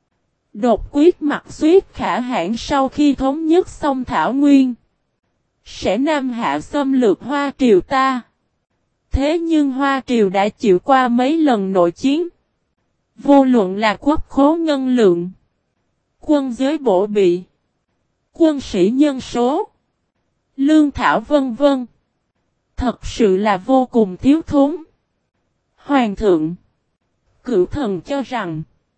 đột quyết Mạc Xuyết khả hãn sau khi thống nhất xong Thảo Nguyên, sẽ nam hạ xâm lược Hoa Triều ta. Thế nhưng Hoa Triều đã chịu qua mấy lần nội chiến. Vô luận là quốc khố ngân lượng, quân giới bổ bị, quân sĩ nhân số, lương thảo vân vân. Thật sự là vô cùng thiếu thốn. Hoàng thượng, cựu thần cho rằng,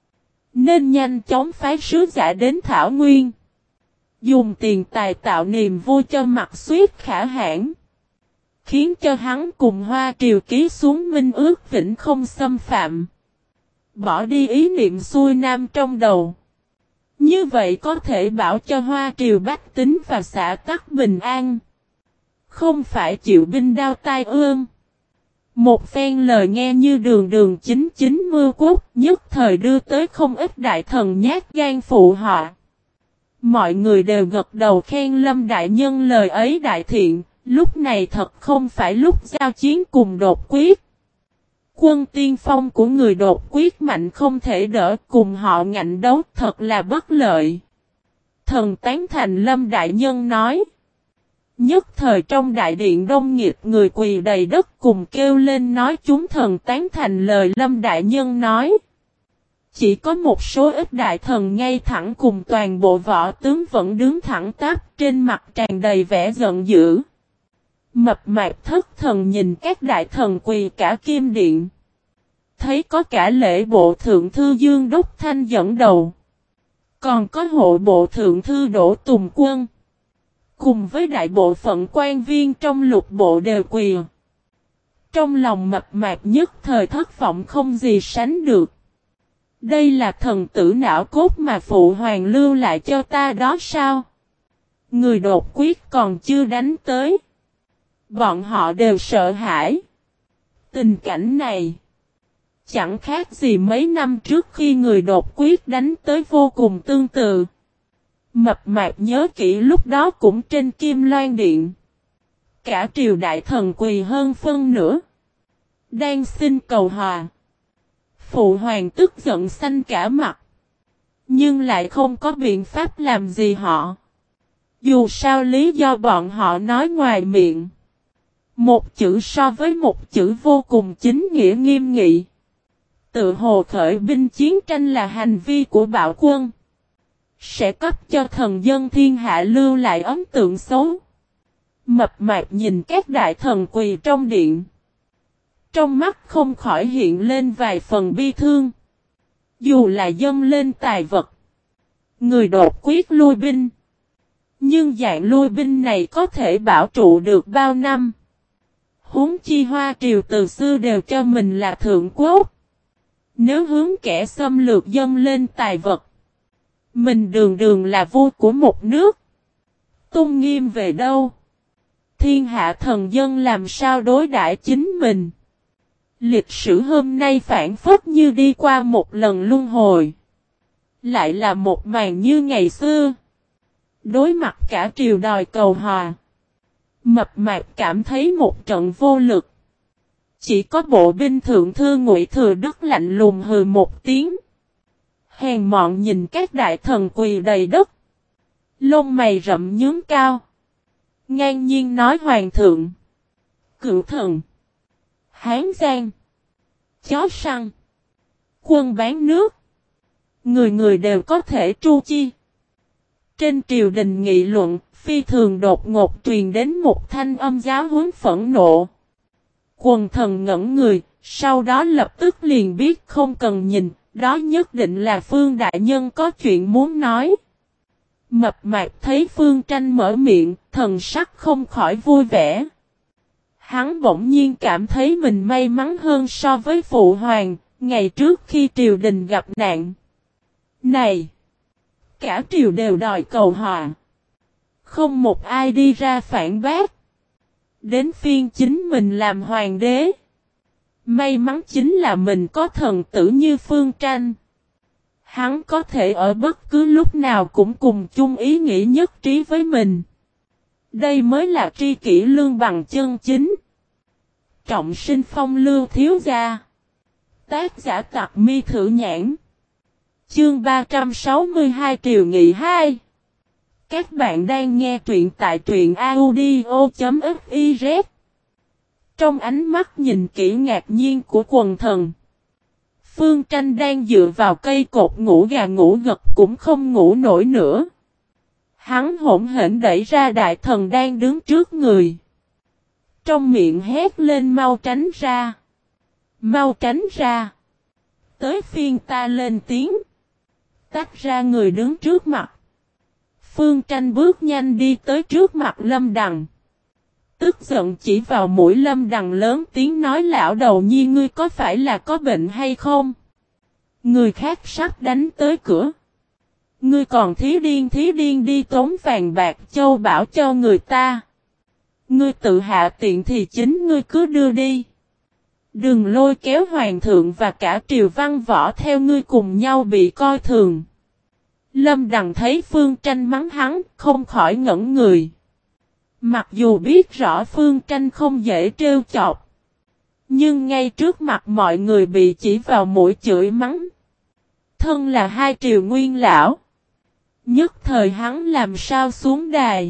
nên nhanh chóng phái sứ giả đến Thảo Nguyên. Dùng tiền tài tạo niềm vui cho Mạc Xuyết khả hãn. Khiến cho hắn cùng Hoa Triều ký xuống minh ước vĩnh không xâm phạm. Bỏ đi ý niệm xuôi nam trong đầu. Như vậy có thể bảo cho Hoa Triều bách tính và xã tắc bình an. Không phải chịu binh đao tai ương. Một phen lời nghe như đường đường chính chính mưa quốc, nhất thời đưa tới không ít đại thần nhát gan phụ họ. Mọi người đều gật đầu khen Lâm đại nhân lời ấy đại thiện, lúc này thật không phải lúc giao chiến cùng đột quyết. Quân tiên phong của người đột quyết mạnh không thể đỡ, cùng họ ngạnh đấu thật là bất lợi. Thần tán thành Lâm đại nhân nói. Nhất thời trong đại điện đông nghịt người quỳ đầy đất cùng kêu lên nói chúng thần tán thành lời Lâm đại nhân nói. Chỉ có một số ít đại thần ngay thẳng cùng toàn bộ võ tướng vẫn đứng thẳng tắp, trên mặt tràn đầy vẻ giận dữ. Mập mạp thất thần nhìn các đại thần quỳ cả kim điện. Thấy có cả lễ bộ thượng thư Dương Đốc Thanh dẫn đầu. Còn có hộ bộ thượng thư Đỗ Tùng Quân. Cùng với đại bộ phận quan viên trong lục bộ đều quỳ. Trong lòng mập mạp nhất thời thất vọng không gì sánh được. Đây là thần tử não cốt mà phụ hoàng lưu lại cho ta đó sao? Người đột quyết còn chưa đánh tới. Bọn họ đều sợ hãi. Tình cảnh này chẳng khác gì mấy năm trước khi người đột quyết đánh tới vô cùng tương tự. Mập mạp nhớ kỹ lúc đó cũng trên Kim Loan Điện. Cả triều đại thần quỳ hơn phân nữa. Đang xin cầu hòa. Phụ hoàng tức giận xanh cả mặt. Nhưng lại không có biện pháp làm gì họ. Dù sao lý do bọn họ nói ngoài miệng. Một chữ so với một chữ vô cùng chính nghĩa nghiêm nghị. Tự hồ khởi binh chiến tranh là hành vi của bạo quân. Sẽ cấp cho thần dân thiên hạ lưu lại ấn tượng xấu. Mập mạp nhìn các đại thần quỳ trong điện. Trong mắt không khỏi hiện lên vài phần bi thương. Dù là dâng lên tài vật. Người đột quyết lui binh. Nhưng dạng lui binh này có thể bảo trụ được bao năm. Huống chi Hoa triều từ xưa đều cho mình là thượng quốc. Nếu hướng kẻ xâm lược dâng lên tài vật. Mình đường đường là vua của một nước. Tôn nghiêm về đâu? Thiên hạ thần dân làm sao đối đãi chính mình? Lịch sử hôm nay phản phất như đi qua một lần luân hồi. Lại là một màn như ngày xưa. Đối mặt cả triều đòi cầu hòa. Mập mạp cảm thấy một trận vô lực. Chỉ có bộ binh thượng thư Ngụy Thừa Đức lạnh lùng hừ một tiếng. Hèn mọn nhìn các đại thần quỳ đầy đất. Lông mày rậm nhướng cao. Ngang nhiên nói hoàng thượng. Cựu thần. Hán giang. Chó săn. Quân bán nước. Người người đều có thể tru chi. Trên triều đình nghị luận, phi thường đột ngột truyền đến một thanh âm giáo huấn phẫn nộ. Quần thần ngẩn người, sau đó lập tức liền biết không cần nhìn, đó nhất định là Phương Đại Nhân có chuyện muốn nói. Mập mạp thấy Phương Tranh mở miệng, thần sắc không khỏi vui vẻ. Hắn bỗng nhiên cảm thấy mình may mắn hơn so với phụ hoàng, ngày trước khi triều đình gặp nạn. Này! Cả triều đều đòi cầu hòa. Không một ai đi ra phản bác. Đến phiên chính mình làm hoàng đế. May mắn chính là mình có thần tử như Phương Tranh. Hắn có thể ở bất cứ lúc nào cũng cùng chung ý nghĩ nhất trí với mình. Đây mới là tri kỷ lương bằng chân chính. Trọng sinh phong lưu thiếu gia. Tác giả Tặc Mi Thử Nhãn. Chương 362 Triều Nghị 2. Các bạn đang nghe truyện tại truyện audio.fiz. Trong ánh mắt nhìn kỹ ngạc nhiên của quần thần. Phương Tranh đang dựa vào cây cột ngủ gà ngủ gật cũng không ngủ nổi nữa. Hắn hỗn hển đẩy ra đại thần đang đứng trước người. Trong miệng hét lên mau tránh ra. Mau tránh ra. Tới phiên ta lên tiếng. Tách ra người đứng trước mặt. Phương Tranh bước nhanh đi tới trước mặt Lâm Đằng. Tức giận chỉ vào mũi Lâm Đằng lớn tiếng nói lão đầu nhi ngươi có phải là có bệnh hay không? Người khác sắp đánh tới cửa. Ngươi còn thí điên đi tốn vàng bạc châu bảo cho người ta. Ngươi tự hạ tiện thì chính ngươi cứ đưa đi. Đừng lôi kéo hoàng thượng và cả triều văn võ theo ngươi cùng nhau bị coi thường. Lâm Đằng thấy Phương Tranh mắng hắn, không khỏi ngẩn người. Mặc dù biết rõ Phương Tranh không dễ trêu chọc, nhưng ngay trước mặt mọi người bị chỉ vào mũi chửi mắng. Thân là hai triều nguyên lão, nhất thời hắn làm sao xuống đài.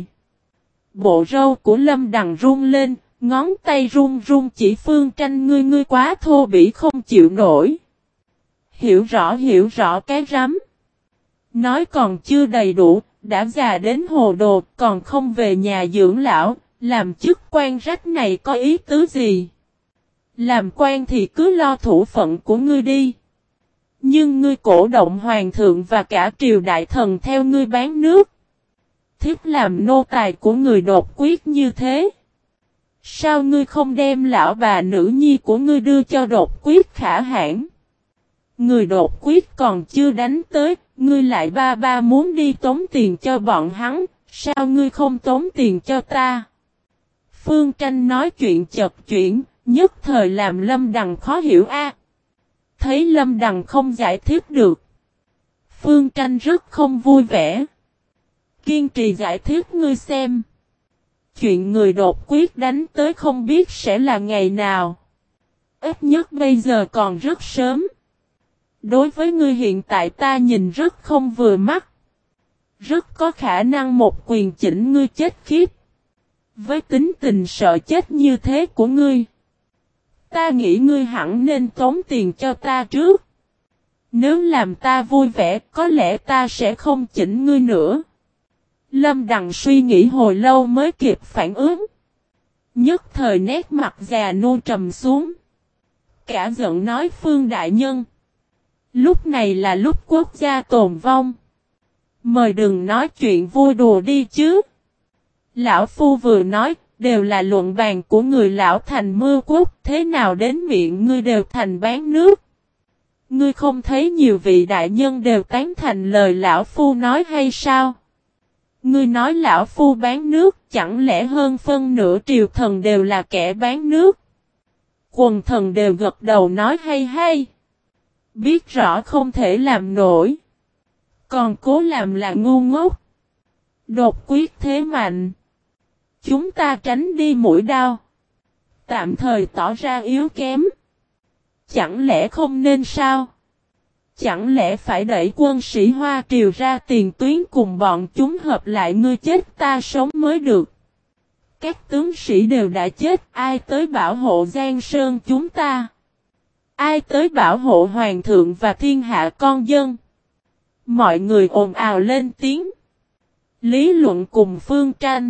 Bộ râu của Lâm Đằng run lên, ngón tay run run chỉ Phương Tranh, ngươi quá thô bỉ không chịu nổi. Hiểu rõ cái rắm. Nói còn chưa đầy đủ, đã già đến hồ đồ, còn không về nhà dưỡng lão, làm chức quan rách này có ý tứ gì? Làm quan thì cứ lo thủ phận của ngươi đi. Nhưng ngươi cổ động hoàng thượng và cả triều đại thần theo ngươi bán nước. Thiếp làm nô tài của người đột quyết như thế. Sao ngươi không đem lão bà nữ nhi của ngươi đưa cho đột quyết khả hãn? Người đột quyết còn chưa đánh tới, ngươi lại ba muốn đi tống tiền cho bọn hắn, sao ngươi không tống tiền cho ta? Phương Tranh nói chuyện chật chuyển, nhất thời làm Lâm Đằng khó hiểu a. Thấy Lâm Đằng không giải thích được, Phương Tranh rất không vui vẻ. Kiên trì giải thích, ngươi xem. Chuyện người đột quyết đánh tới không biết sẽ là ngày nào. Ít nhất bây giờ còn rất sớm. Đối với ngươi hiện tại ta nhìn rất không vừa mắt. Rất có khả năng một quyền chỉnh ngươi chết khiếp. Với tính tình sợ chết như thế của ngươi, ta nghĩ ngươi hẳn nên tống tiền cho ta trước. Nếu làm ta vui vẻ, có lẽ ta sẽ không chỉnh ngươi nữa. Lâm Đằng suy nghĩ hồi lâu mới kịp phản ứng. Nhất thời nét mặt già nua trầm xuống. Cả giận nói, Phương đại nhân, lúc này là lúc quốc gia tồn vong. Mời đừng nói chuyện vui đùa đi chứ. Lão Phu vừa nói, đều là luận bàn của người lão thành mưa quốc, thế nào đến miệng ngươi đều thành bán nước. Ngươi không thấy nhiều vị đại nhân đều tán thành lời lão Phu nói hay sao? Ngươi nói lão Phu bán nước, chẳng lẽ hơn phân nửa triều thần đều là kẻ bán nước? Quần thần đều gật đầu nói hay hay. Biết rõ không thể làm nổi, còn cố làm là ngu ngốc. Đột quyết thế mạnh, chúng ta tránh đi mũi đao, tạm thời tỏ ra yếu kém. Chẳng lẽ không nên sao? Chẳng lẽ phải đẩy quân sĩ Hoa Triều ra tiền tuyến cùng bọn chúng hợp lại ngươi chết ta sống mới được? Các tướng sĩ đều đã chết, ai tới bảo hộ Giang Sơn chúng ta? Ai tới bảo hộ hoàng thượng và thiên hạ con dân? Mọi người ồn ào lên tiếng. Lý luận cùng Phương Tranh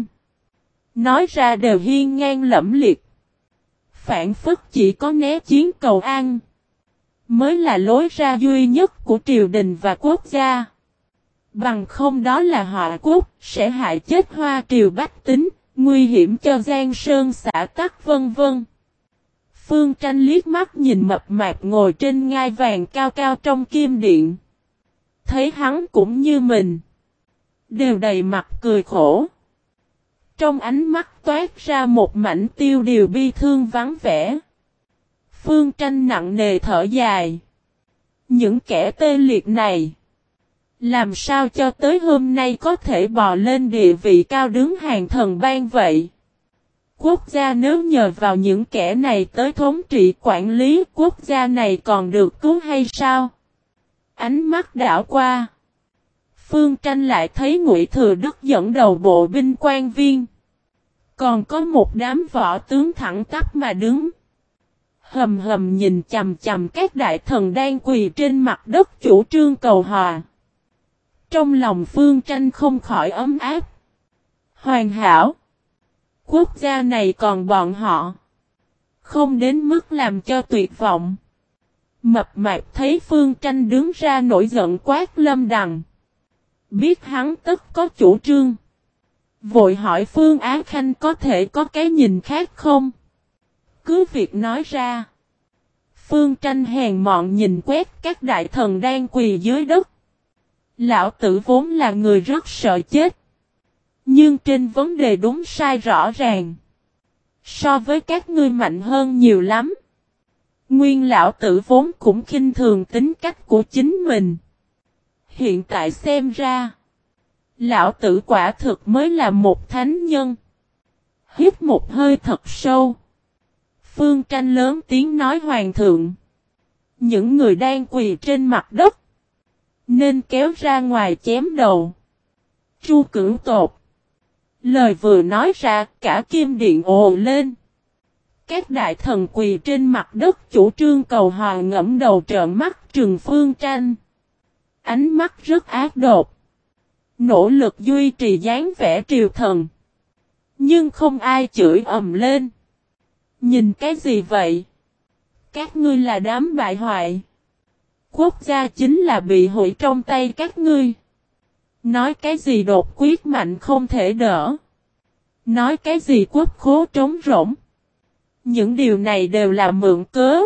nói ra đều hiên ngang lẫm liệt. Phản phất chỉ có né chiến cầu an mới là lối ra duy nhất của triều đình và quốc gia. Bằng không đó là họa quốc, sẽ hại chết Hoa Triều bách tính, nguy hiểm cho Giang Sơn xã tắc vân vân. Phương Tranh liếc mắt nhìn mập mạp ngồi trên ngai vàng cao cao trong kim điện. Thấy hắn cũng như mình, đều đầy mặt cười khổ. Trong ánh mắt toát ra một mảnh tiêu điều bi thương vắng vẻ. Phương Tranh nặng nề thở dài. Những kẻ tê liệt này, làm sao cho tới hôm nay có thể bò lên địa vị cao đứng hàng thần ban vậy? Quốc gia nếu nhờ vào những kẻ này tới thống trị quản lý, quốc gia này còn được cứu hay sao? Ánh mắt đảo qua, Phương Tranh lại thấy Ngụy Thừa Đức dẫn đầu bộ binh quan viên. Còn có một đám võ tướng thẳng tắp mà đứng. Hầm hầm nhìn chằm chằm các đại thần đang quỳ trên mặt đất chủ trương cầu hòa. Trong lòng Phương Tranh không khỏi ấm áp. Hoàn hảo. Quốc gia này còn bọn họ. Không đến mức làm cho tuyệt vọng. Mập mạp thấy Phương Tranh đứng ra nổi giận quát Lâm Đằng. Biết hắn tất có chủ trương. Vội hỏi Phương Á Khanh có thể có cái nhìn khác không? Cứ việc nói ra. Phương Tranh hèn mọn nhìn quét các đại thần đang quỳ dưới đất. Lão tử vốn là người rất sợ chết. Nhưng trên vấn đề đúng sai rõ ràng. So với các ngươi mạnh hơn nhiều lắm. Nguyên lão tử vốn cũng khinh thường tính cách của chính mình. Hiện tại xem ra, lão tử quả thực mới là một thánh nhân. Hít một hơi thật sâu. Phương Tranh lớn tiếng nói hoàng thượng. Những người đang quỳ trên mặt đất, nên kéo ra ngoài chém đầu. Chu Cửu Tột. Lời vừa nói ra, cả kim điện ồ lên. Các đại thần quỳ trên mặt đất chủ trương cầu hòa ngẫm đầu trợn mắt trừng Phương Tranh. Ánh mắt rất ác độc. Nỗ lực duy trì dáng vẻ triều thần. Nhưng không ai chửi ầm lên. Nhìn cái gì vậy? Các ngươi là đám bại hoại. Quốc gia chính là bị hủy trong tay các ngươi. Nói cái gì đột quyết mạnh không thể đỡ. Nói cái gì quốc khố trống rỗng. Những điều này đều là mượn cớ.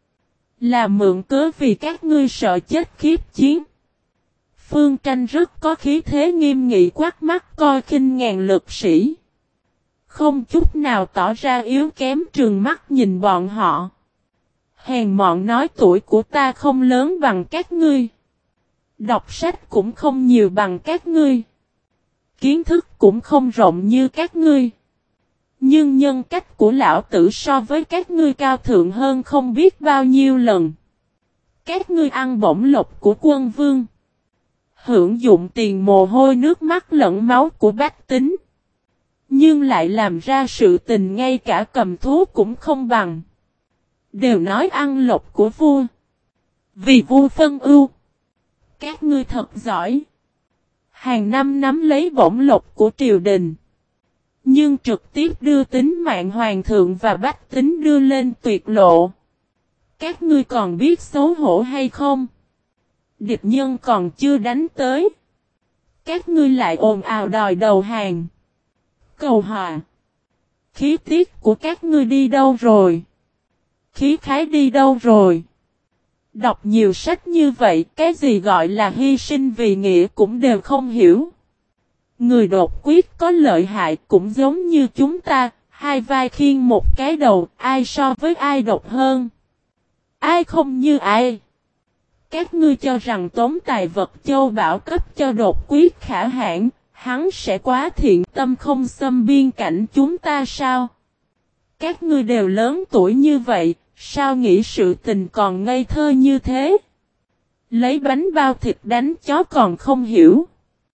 Là mượn cớ vì các ngươi sợ chết khiếp chiến. Phương Tranh rất có khí thế nghiêm nghị quát mắt coi khinh ngàn lực sĩ. Không chút nào tỏ ra yếu kém trừng mắt nhìn bọn họ. Hèn mọn nói tuổi của ta không lớn bằng các ngươi. Đọc sách cũng không nhiều bằng các ngươi. Kiến thức cũng không rộng như các ngươi. Nhưng nhân cách của lão tử so với các ngươi cao thượng hơn không biết bao nhiêu lần. Các ngươi ăn bổng lộc của quân vương. Hưởng dụng tiền mồ hôi nước mắt lẫn máu của bách tính. Nhưng lại làm ra sự tình ngay cả cầm thú cũng không bằng. Đều nói ăn lộc của vua. Vì vua phân ưu. Các ngươi thật giỏi. Hàng năm nắm lấy bổng lộc của triều đình. Nhưng trực tiếp đưa tính mạng hoàng thượng và bách tính đưa lên tuyệt lộ. Các ngươi còn biết xấu hổ hay không? Địch nhân còn chưa đánh tới. Các ngươi lại ồn ào đòi đầu hàng. Cầu hòa. Khí tiết của các ngươi đi đâu rồi? Khí khái đi đâu rồi? Đọc nhiều sách như vậy, cái gì gọi là hy sinh vì nghĩa cũng đều không hiểu. Người đột quyết có lợi hại cũng giống như chúng ta, hai vai khiên một cái đầu, ai so với ai độc hơn? Ai không như ai? Các ngươi cho rằng tống tài vật châu bảo cấp cho đột quyết khả hãn, hắn sẽ quá thiện tâm không xâm biên cảnh chúng ta sao? Các ngươi đều lớn tuổi như vậy, sao nghĩ sự tình còn ngây thơ như thế? Lấy bánh bao thịt đánh chó còn không hiểu.